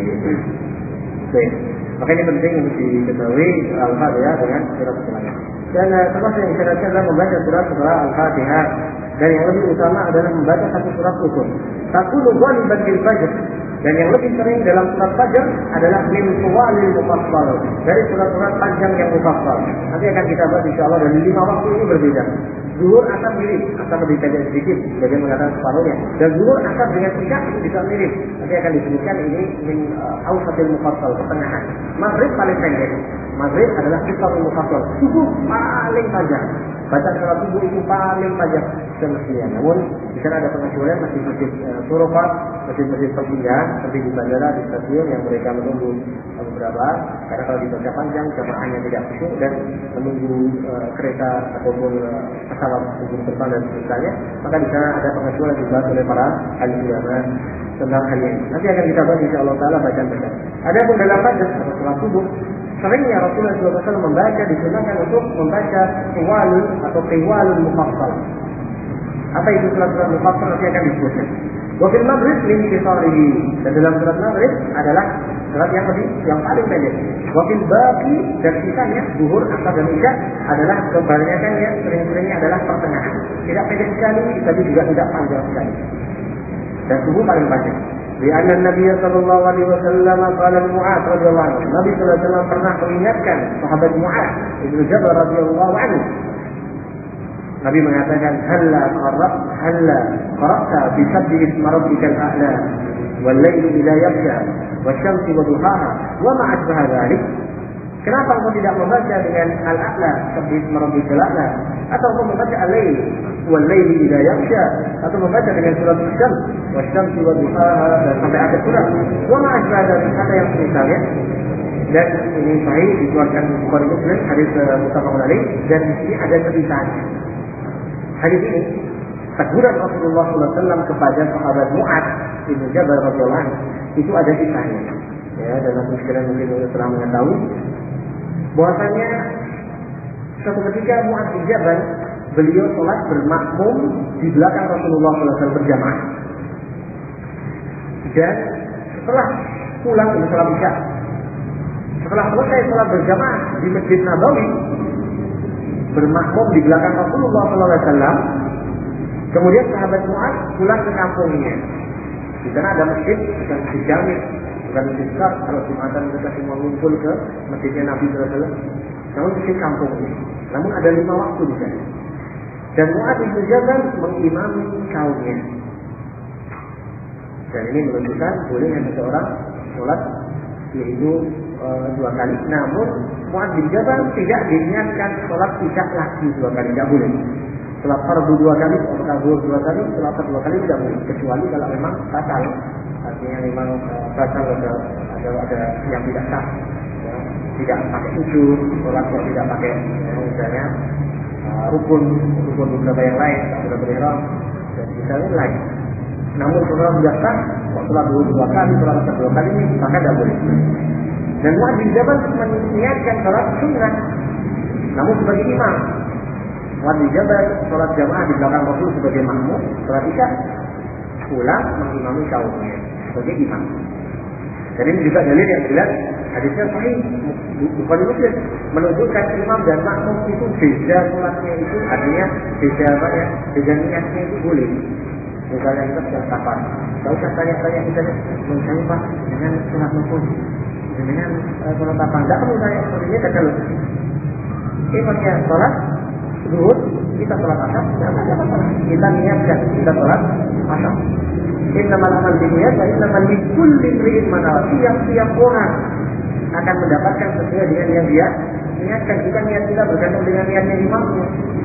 Baik. Maka ini penting untuk diketahui Al-Fatihah dengan surat setelahnya. Dan uh, termasuk yang disyaratkan adalah membaca surat setelah Al-Fatihah. Dan yang lebih utama adalah membaca satu surat utuh. Takulu ghaliban bil fajr. Dan yang lebih sering dalam surat Fajr adalah min tuwalil mufassal, dari surat-surat panjang yang mufassal. Nanti akan kita bahas insyaallah, dan lima waktu ini berbeda. Zuhur asar mirip, asar lebih pendek sedikit, sebagian mengatakan separuhnya. Dan zuhur asar dengan isya itu bisa mirip. Nanti akan disebutkan ini min uh, awsatil mufassal, pertengahan. Maghrib paling pendek. Maghrib adalah qisarul mufassal. Subuh paling panjang. Baca salat subuh itu paling panjang semestinya. Namun di sana ada pengecualian masjid-masjid uh, surofat, masjid-masjid perpindahan seperti di bandara, di stasiun yang mereka menunggu uh, beberapa. Karena kalau dibaca panjang jamaahnya tidak khusyuk dan menunggu uh, kereta ataupun uh, pesawat sebelum terbang dan sebagainya, maka di sana ada pengecualian dibahas oleh para ahli ulama tentang hal ini. Nanti akan kita bahas insyaallah taala bacaan-bacaan. Adapun dalam fajr atau salat subuh, seringnya Rasulullah shallallahu alaihi wasallam membaca, digunakan untuk membaca tiwalul atau tiwalul mufassal. Apa itu surat-surat mufassal nanti akan disebutkan. Wa fil maghrib min qisarihi, dan dalam surat maghrib adalah surat yang lebih yang paling pendek. Wa fil baqi, dan sisanya zuhur, asar dan isya adalah kebanyakannya sering-seringnya adalah pertengahan. Tidak pendek sekali, tapi juga tidak panjang sekali. Dan subuh paling panjang. Lianna Nabi sallallahu alaihi wasallam qala Mu'adz radhiyallahu anhu. Nabi sallallahu alaihi wasallam pernah mengingatkan sahabat Mu'adz bin Jabal radhiyallahu anhu. Nabi mengatakan, "Halla qara'ta halla qara'ta bi sabbi ismi rabbikal a'la wal laili idza yaghsha wasyamsi wa duhaha wa ma asbaha dzalik." Kenapa engkau tidak membaca dengan al-a'la, sabbi ismi rabbikal a'la, atau engkau membaca al-lail wal laili idza yaghsha, atau membaca dengan surat Asy-Syams wasyamsi wa duhaha dan sampai akhir surat. Wa ma asbaha dzalik, ada yang semisalnya. Dan ini sahih dikeluarkan Bukhari Muslim hadis muttafaqun alaih, dan di sini ada ceritanya. Hadis ini teguran Rasulullah shallallahu alaihi wasallam kepada sahabat Mu'adz bin Jabal radhiyallahu anhu itu ada kisahnya. Ya, dan nanti sekalian mungkin telah mengetahui bahwasanya suatu ketika Mu'adz bin Jabal beliau sholat bermakmum di belakang Rasulullah shallallahu alaihi wasallam berjamaah. Dan setelah pulang dari sholat isya, setelah selesai sholat berjamaah di Masjid Nabawi, bermakmum di belakang Rasulullah shallallahu alaihi wasallam, kemudian sahabat Mu'adz pulang ke kampungnya. Di sana ada masjid, bukan masjid jami, bukan masjid besar. Kalau Jumatan mereka semua ngumpul ke masjidnya Nabi shallallahu alaihi wasallam, namun masjid kampungnya. Namun ada lima waktu di sana. Dan Mu'adz bin Jabal mengimami kaumnya. Dan ini menunjukkan bolehnya seseorang sholat yaitu e, dua kali. Namun Mu'adz bin Jabal tidak diniatkan sholat isya lagi dua kali, tidak boleh. Sholat fardu dua kali, sholat zuhur dua kali, sholat asar dua kali tidak boleh, kecuali kalau memang batal. Artinya memang e, batal ada, ada ada yang tidak sah, ya, tidak pakai sujud, sholat kok tidak pakai ya, misalnya e, rukun rukun beberapa yang lain, tak boleh berihram dan misalnya lain. Namun kalau sudah sah, kok sholat dua dua kali, sholat asar dua kali, maka tidak boleh. Dan Mu'adz bin Jabal meniatkan sholat sunnah, namun sebagai imam. Mu'adz bin Jabal sholat jamaah di belakang Rasul sebagai makmum, sholat isya pulang mengimami kaumnya sebagai imam. Dan ini juga dalil yang jelas, hadisnya sahih Bukhari Muslim menunjukkan imam dan makmum itu beda sholatnya, itu artinya beda apa ya, beda niatnya itu boleh. Misalnya kita sudah safar, tidak usah tanya-tanya kita, misalnya Pak dengan sholat nafil, dengan sholat apa? Tidak perlu tanya, sepertinya terlalu. Imamnya sholat zuhur, kita sholat asar, kita niatkan kita sholat asar. Innamal amal binniyat wa innamal likulli imri'in ma nawa. Tiap-tiap orang akan mendapatkan sesuai dengan yang dia niatkan. Bukan niat kita bergantung dengan niatnya imamnya.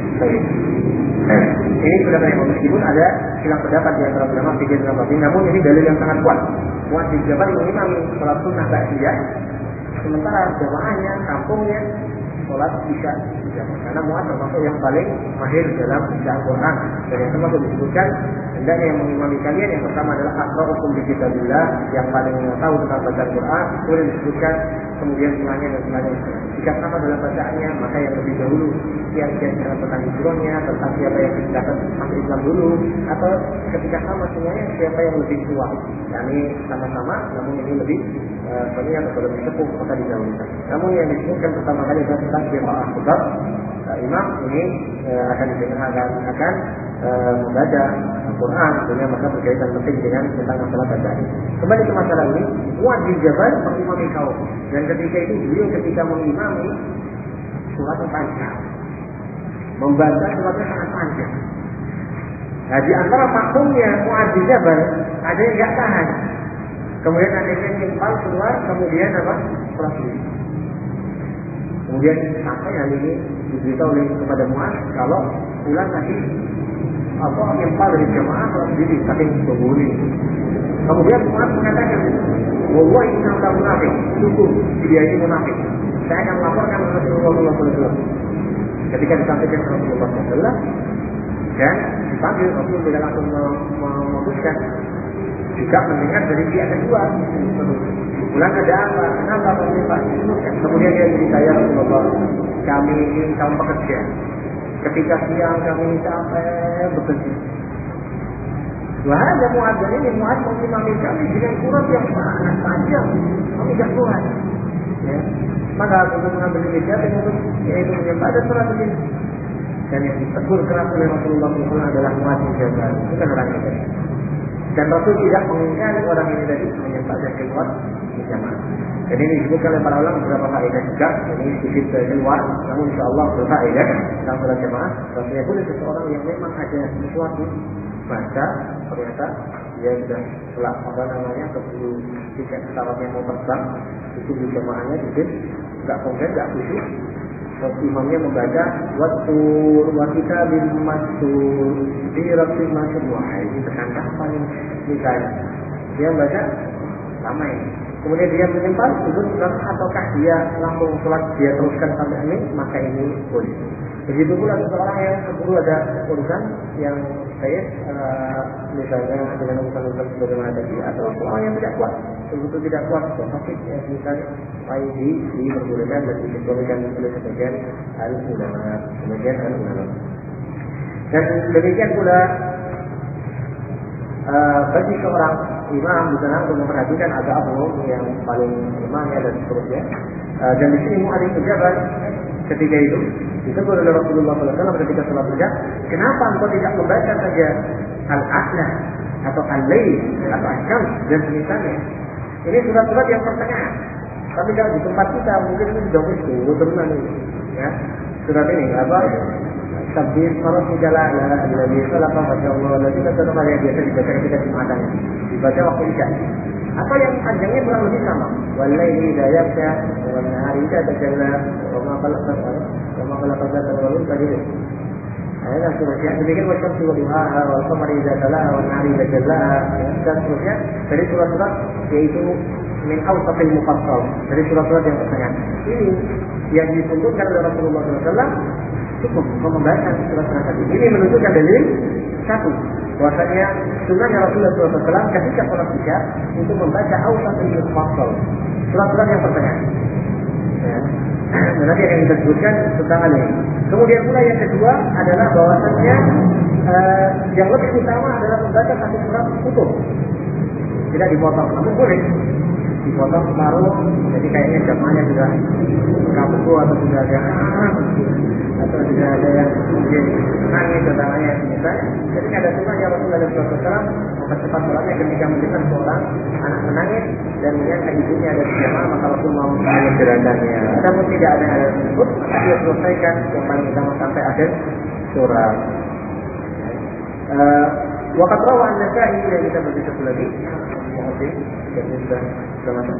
Ini sudah banyak, meskipun ada silang pendapat di antara ulama fikih dan batin, namun ini dalil yang sangat kuat. Muadz bin Jabal mengimami sholat sunnah ba'diyah, sementara jamaahnya, kampungnya sholat isya. Karena Muadz termasuk yang paling mahir dalam baca Al-Quran. Dan yang termasuk disebutkan, hendaknya yang mengimami kalian yang pertama adalah aqra'ukum bi kitabillah, yang paling tahu tentang baca Al-Quran. Kemudian disebutkan kemudian semuanya dan semuanya. Jika sama dalam bacaannya, maka yang lebih dahulu sekian-sekian tentang hijrahnya, tentang siapa yang dapat masuk Islam dulu, atau ketika sama semuanya siapa yang lebih tua. Yani sama-sama, namun ini lebih banyak atau lebih sepuh, maka didahulukan. Namun yang disebutkan pertama kali adalah tentang jamaah sebab uh, imam ini uh, akan didengar akan, akan uh, membaca Al-Quran, tentunya maka berkaitan penting dengan tentang masalah bacaan. Kembali ke masalah ini, Muadz bin Jabal mengimami kaum, dan ketika itu beliau ketika mengimami surat panjang, membaca suratnya sangat panjang. Nah, di antara makmumnya Muadz bin Jabal ada yang tidak tahan. Kemudian ada yang nyempal keluar, kemudian apa? Sholat dulu. Kemudian sampai hal ini diberitahu oleh kepada Muadz kalau pulang nanti apa nyempal dari jamaah sholat sendiri, saking berbuli. Kemudian Muadz mengatakan, wallahi inna la munafik, sungguh dia ini munafik. Saya akan melaporkan kepada Rasulullah sallallahu alaihi wasallam. Ketika disampaikan kepada Rasulullah sallallahu alaihi wasallam dan dipanggil, Rasul tidak langsung memutuskan. Juga mendengar dari pihak kedua. Bulan ada apa? Kenapa Pak? Kemudian dia cerita, ya Rasulullah, kami ini kaum pekerja. Ketika siang kami capek bekerja. Wah, ada Muadz ini Muadz mengimami kami dengan surat yang sangat panjang. Kami tidak kuat. Ya. Maka aku mengambil inisiatif untuk yaitu menyampaikan surat ini. Dan yang ditegur keras oleh Rasulullah sallallahu alaihi wasallam adalah Muadz bin Jabal. Bukan orang yang tadi. Dan Rasul tidak mengingkari orang ini tadi menyampaikan keluar jamaah. Dan ini disebutkan oleh para ulama beberapa faedah juga. Ini sedikit keluar, namun insya Allah berfaedah dalam sholat jamaah. Rasanya boleh seseorang yang memang ada sesuatu baca, ternyata dia sudah sholat apa namanya keburu tiket pesawatnya mau terbang, itu di jamaahnya sedikit nggak konkret, nggak khusyuk. Terus imamnya membaca waktu wakita bin masur di rabbul masur, wah ini tekan kapan ini misalnya dia membaca lama ini, kemudian dia menyempal sujud ataukah dia langsung sholat dia teruskan sampai ini, maka ini boleh. Begitu pula seseorang yang keburu ada urusan yang baik, uh, misalnya dengan urusan-urusan sebagaimana tadi, atau seorang yang tidak kuat, begitu tidak kuat, sakit, ya, misalnya, baik di diperbolehkan dan diperbolehkan oleh sebagian al-ulama, sebagian al-ulama. Dan demikian pula uh, bagi seorang imam di sana untuk memperhatikan agak umum yang paling imamnya dan seterusnya. Uh, dan di sini Muadz bin Jabal ketika itu ditegur oleh Rasulullah sallallahu alaihi wasallam ketika sholat isya, kenapa engkau tidak membaca saja al-A'la atau al-Lail atau al-Syams dan semisalnya? Ini surat-surat yang pertengahan. Tapi kalau di tempat kita mungkin ini sudah usul teman ini, ya. Surat ini apa? Tabbis maros mujalla ala alladhi khalaqa fasyallahu alladhi khalaqa yang biasa dibaca ketika Jumatan. Dibaca waktu isya. Apa yang panjangnya kurang lebih sama. Wallaili idza yaghsha wan nahari idza tajalla wa ma khalaqa wa ma khalaqa dzakara wal unsa gitu. Ayat seterusnya demikian macam surah Duha wal qamari idza talaha wan nahari idza jallaha dan seterusnya dari surat-surat yaitu min awsatil mufassal, dari surat-surat yang pertengahan. Ini yang ditunjukkan oleh Rasulullah sallallahu alaihi wasallam cukup membaca surat-surat tadi. Ini menunjukkan dalil satu, bahwasanya sunnahnya Rasulullah sallallahu alaihi wasallam ketika sholat isya untuk membaca awsatul mufassal, surat-surat yang pertengahan. Ya. Dan nanti akan kita sebutkan tentang hal ini. Kemudian pula yang kedua adalah bahwasanya uh, yang lebih utama adalah membaca satu surat utuh, tidak dipotong, namun boleh dipotong separuh, jadi kayaknya jamaahnya sudah kamu atau sudah ada atau tidak ada yang mungkin menangis dan lain misalnya. Jadi ada sunnahnya Rasulullah shallallahu alaihi wasallam mempercepat sholatnya ketika mendengar seorang anak menangis dan menyangka ibunya ada di jamaah, maka Rasulullah menyegerakannya. Adapun tidak ada hal tersebut, maka dia selesaikan yang paling utama sampai akhir surat. Waqad rawa an-Nasa'i, dan kita berbicara satu lagi. Oke, jadi sudah sudah masuk.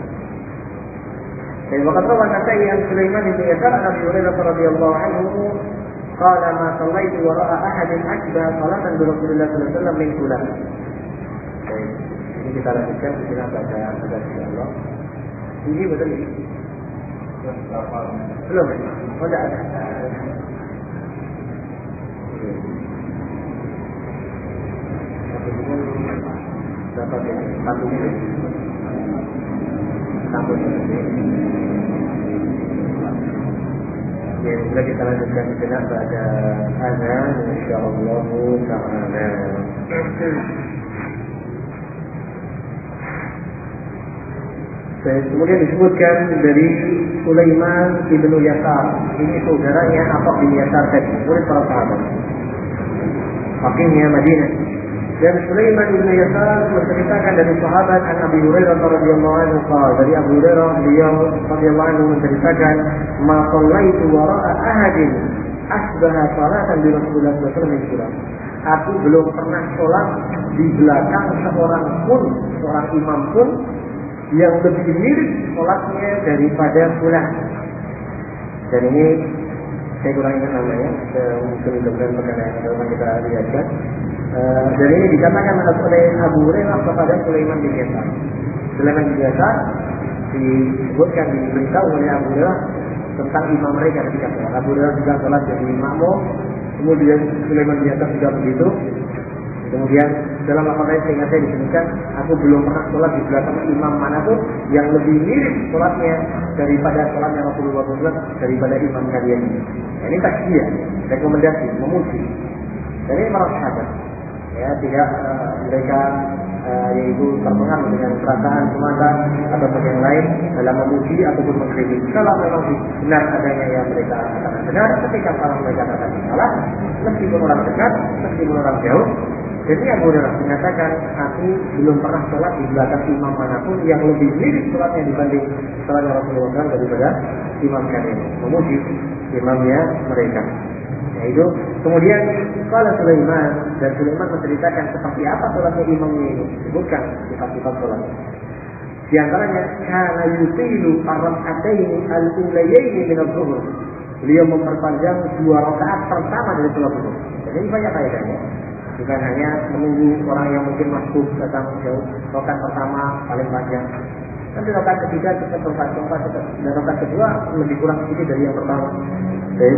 Dan waqad rawa an-Nasa'i an Sulaiman bin Yasar an Abi Hurairah radhiyallahu anhu qala ma sallaitu wara'a ahadin akbar salatan bi Rasulillah sallallahu alaihi wasallam min fulan. Baik, ini kita lanjutkan kita baca baca insyaallah. Ini betul ini. Belum. Oh, tidak ada. Dapat ya, satu menit. Satu menit. Ya, bila kita lanjutkan sejenak pada azan, insyaallah ta'ala. Kemudian disebutkan dari Sulaiman ibnu Yasar. Ini saudaranya Atha bin Yasar tadi, murid para sahabat. Fakihnya Madinah. Dan Sulaiman ibnu Yasar menceritakan dari sahabat an Abi Hurairah radhiyallahu anhu qala, dari Abu Hurairah beliau radhiyallahu anhu menceritakan, ma shallaitu wara'a ahadin asbaha salatan bi Rasulillah sallallahu alaihi wasallam. Aku belum pernah sholat di belakang seorang pun, seorang imam pun yang lebih mirip sholatnya daripada fulan. Dan ini saya kurang ingat namanya, mungkin mudah-mudahan perkataan yang kita lihatkan. Uh, dan ini dikatakan oleh Abu Hurairah kepada Sulaiman bin Yasar. Sulaiman bin Yasar disebutkan, diberitahu oleh Abu Hurairah tentang imam mereka ketika sholat. Abu Hurairah juga sholat jadi makmum, kemudian Sulaiman bin Yasar juga begitu. Kemudian dalam laporan sehingga saya disebutkan, aku belum pernah sholat di belakang imam manapun yang lebih mirip sholatnya daripada sholatnya Rasulullah shallallahu alaihi wasallam daripada imam kalian ini. Nah, ini takjiyah, rekomendasi, memuji. Dan ini para sahabat. Ya, tidak uh, mereka uh, yaitu terpengaruh dengan perasaan semata ataupun yang lain dalam memuji ataupun mengkritik. Kalau memang benar adanya yang mereka katakan benar, ketika kalau mereka katakan salah, meskipun orang dekat, meskipun orang jauh. Jadi Abu Hurairah mengatakan, aku belum pernah sholat di belakang imam manapun yang lebih mirip sholatnya dibanding sholatnya Rasulullah shallallahu alaihi wasallam daripada imam kalian. Memuji imamnya mereka. Itu kemudian kalau Sulaiman, dan Sulaiman menceritakan seperti apa sholatnya imamnya ini, sebutkan sifat-sifat sholat. Di antaranya kana yutilu ar-rak'ataini al-ulayaini min adh-dhuhr. Beliau memperpanjang dua rakaat pertama dari sholat zuhur. Jadi ini banyak faedahnya. Bukan hanya menunggu orang yang mungkin masuk datang jauh. Rakaat pertama paling panjang. Nanti rakaat ketiga cepat, rakaat keempat cepat, dan rakaat kedua lebih kurang sedikit dari yang pertama. Jadi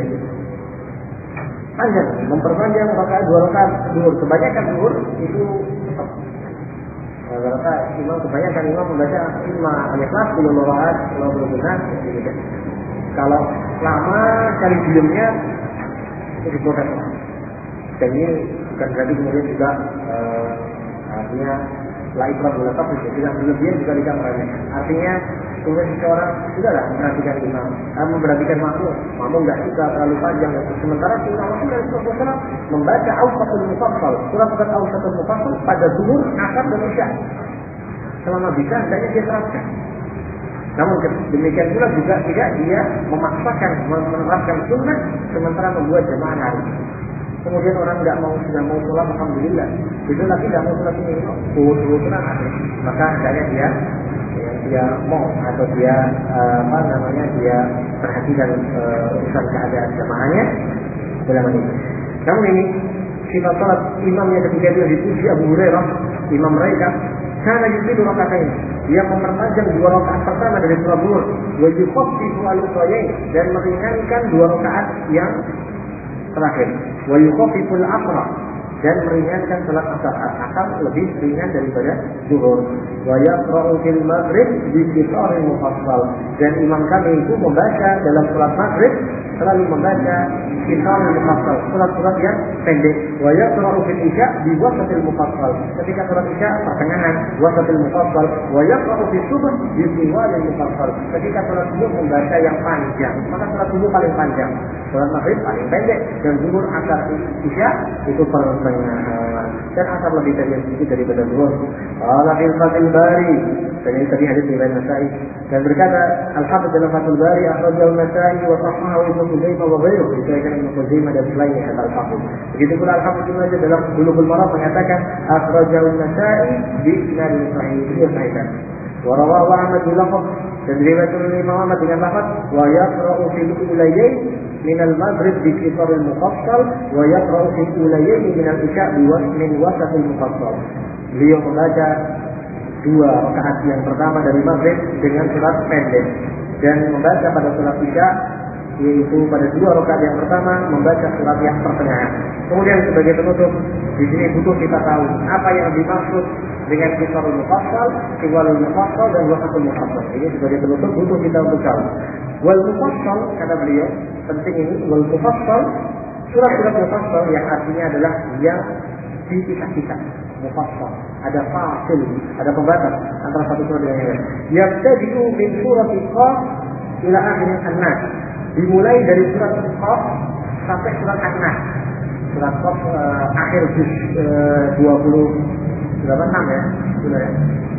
panjang, memperpanjang rakaat dua rakaat zuhur. Kebanyakan zuhur itu cepat. Rakaat imam kebanyakan imam membaca lima al-ikhlas, sepuluh rakaat, sepuluh benar, gitu. Kalau lama kali diamnya itu diprotes. Dan ini bukan berarti kemudian juga uh, artinya lain problem tetap tidak berlebihan juga tidak meremehkan. Artinya kemudian seseorang sudahlah memperhatikan imam, uh, memperhatikan makmum, makmum nggak suka terlalu panjang. Sementara sunnah Rasulullah shallallahu alaihi wasallam membaca Awsatul Mufassal, surat-surat Awsatul Mufassal pada zuhur, asar dan isya. Selama bisa hendaknya dia terapkan. Namun demikian pula juga tidak dia memaksakan menerapkan sunnah sementara membuat jemaah hari. Kemudian orang tidak mau tidak mau sholat, alhamdulillah. Itu lagi tidak mau sholat ini, oh tenang ada. Maka hendaknya dia ya, dia mau atau dia uh, apa namanya dia perhatikan uh, urusan keadaan jemaahnya dalam ini. Namun ini sifat sholat imamnya ketika dia dipuji Abu Hurairah, imam mereka, karena yusidu rakaatain, dia memperpanjang dua rakaat pertama dari sholat zuhur, wa yukhaffifu al-ukhrayain, dan meringankan dua rakaat yang terakhir, wa yukhafiful asra, dan meringankan salat asar. Asar lebih ringan daripada zuhur. Wa yaqra'u fil maghrib bi qisaril mufassal, dan imam kami itu membaca dalam salat maghrib selalu membaca kisar mufassal, surat-surat yang pendek. Wa yaqra'u fil isya bi wasatil mufassal. Ketika surat isya pertengahan wasatil mufassal, wa yaqra'u fi subh bi tiwalil mufassal. Ketika surat subuh membaca yang panjang, maka surat subuh paling panjang. Surat maghrib paling pendek dan zuhur, asar, isya itu pertengahan. Dan asar lebih pendek sedikit daripada zuhur. Qala fil Fathul Bari, dan ini tadi hadis riwayat Nasa'i, dan berkata Al-Hafidz dalam Fathul Bari akhrajahu Nasa'i wa sahahahu Ibnu Khuzaimah wa ghairuhu, dikatakan Ibnu Khuzaimah dan selainnya kata Al-Hafidz. Begitu pula Al-Hafidz Ibnu Hajar dalam Bulughul Maram mengatakan akhrajahu Nasa'i bi isnad sahih, dia sahihkan. Wa rawahu Ahmad bil lafaz, dan riwayat Imam Ahmad dengan lafaz wa yaqra'u fil ulayayn min al-maghrib bi qisar al-mufassal wa yaqra'u fil ulayayn min al-isya bi min wasat al-mufassal. Beliau membaca dua rakaat yang pertama dari maghrib dengan surat pendek, dan membaca pada surat isya yaitu pada dua rakaat yang pertama membaca surat yang pertengahan. Kemudian sebagai penutup, di sini butuh kita tahu apa yang dimaksud dengan qisarul mufassal, tiwalul mufassal, dan wasatul mufassal. Ini sebagai penutup butuh kita untuk tahu. Wal mufassal, kata beliau, penting ini, wal mufassal, surat-surat mufassal yang artinya adalah yang dipisah-pisah. Mufassal, ada fasil, ada pembatas antara satu surat dengan yang lain. Yabtadi'u min surati Qaf ila akhir An-Nas. Dimulai dari surat Qaf sampai surat An-Nas. Surat Qaf uh, akhir juz uh, dua puluh enam ya, sudah ya.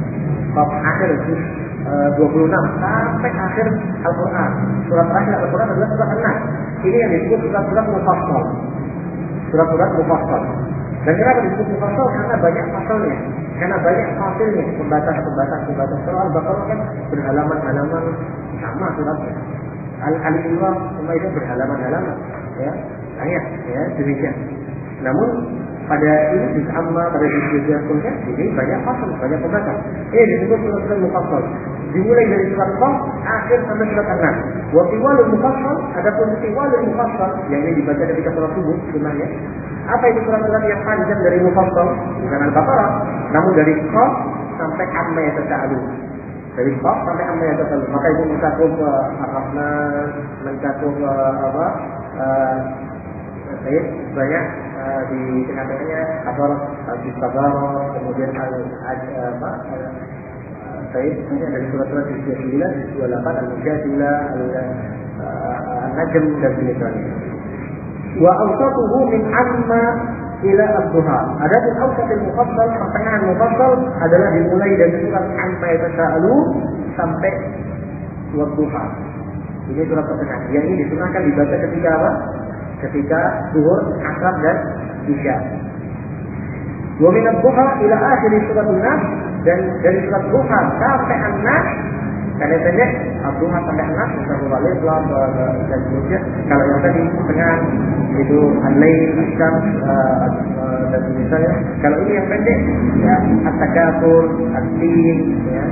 Qaf akhir juz uh, dua puluh enam sampai akhir Al-Qur'an. Surat terakhir Al-Qur'an adalah surat An-Nas. Ini yang disebut surat-surat mufassal. Surat-surat mufassal. Dan kenapa disebut mufassal? Karena banyak fasalnya, karena banyak fasilnya, pembatas-pembatas, pembatas. Kalau Al-Baqarah kan berhalaman-halaman sama suratnya. Al-Imran semua itu berhalaman-halaman, ya, ayat, ya, demikian. Namun pada ini di amma pada disebutnya pun ini banyak fasal, banyak pembatas. Ini disebut surat-surat mufassal. Dimulai dari surat Qaf akhir sampai surat An-Nas. Wa tiwalul mufassal, adapun tiwalul mufassal yang ini dibaca ketika sholat subuh sebenarnya. Apa itu surat-surat yang panjang dari mufassal? Bukan Al-Baqarah, namun dari Qaf sampai Amma Yatasa'alun. Dari Qaf sampai Amma Yatasa'alun. Maka itu mencakup uh, Ar-Rahman, mencakup uh, apa? Uh, Baik, banyak uh, di tengah-tengahnya Abar, Al-Istabarah, kemudian Al-Apa? Baik, banyak dari surat-surat di sembilan, di dua puluh delapan, Al-Mujadilah, Al-Najm dan sebagainya. Wa awsatuhu min amma ila ad-duha. Adapun awsatul mufassal, pertengahan mufassal adalah dimulai dari surat Amma Yatasa'alun sampai wadduha. Ini surat pertengahan. Yang ini disunahkan dibaca ketika apa? Ketika zuhur, asar, dan isya. Wa min ad-duha ila akhir surat An-Nas, dan dari surat duha sampai An-Nas pendek pendek, ad-duha sampai An-Nas, misalnya Al Islam dan seterusnya. Kalau yang tadi tengah itu Al-Lail, Asy-Syams dan misalnya. Kalau ini yang pendek, ya At-Takatsur, At-Tin, ya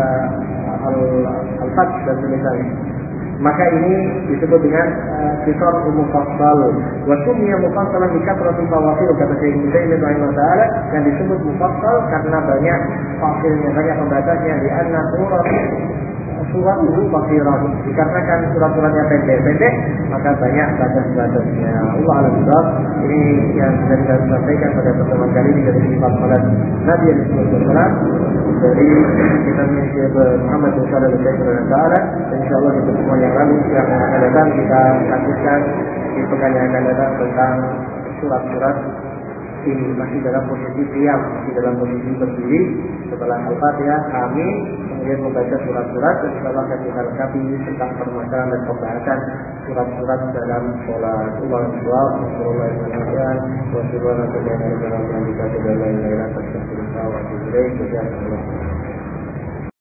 Al-Fath dan misalnya. Maka ini disebut dengan qisar uh, mufassal. Wa summiya mufassalan bi kathrati fawasil, kata Syekh Utsaimin rahimahullah, dan disebut mufassal karena banyak fasilnya, banyak pembatasnya. Di anna surat surat itu fasilah, dikarenakan surat-suratnya pendek-pendek, maka banyak batas-batasnya. Allah Alhamdulillah, ini yang sudah kita sampaikan pada pertemuan kali ini dari sifat salat Nabi sallallahu alaihi wasallam dari kita Syekh Muhammad bin Shalih Al-Utsaimin taala. Insyaallah di pertemuan yang lalu yang akan datang kita lanjutkan di pekan yang akan datang tentang surat-surat ini, masih dalam posisi qiyam, masih dalam posisi berdiri setelah Al-Fatihah, amin, kemudian membaca surat-surat, dan insyaallah akan kita lengkapi tentang permasalahan dan pembahasan surat-surat dalam sholat. Allah Subhanahu wa taala wa subhanahu wa ta'ala wa bihamdihi wa la ilaha illa anta astaghfiruka wa atubu ilaik.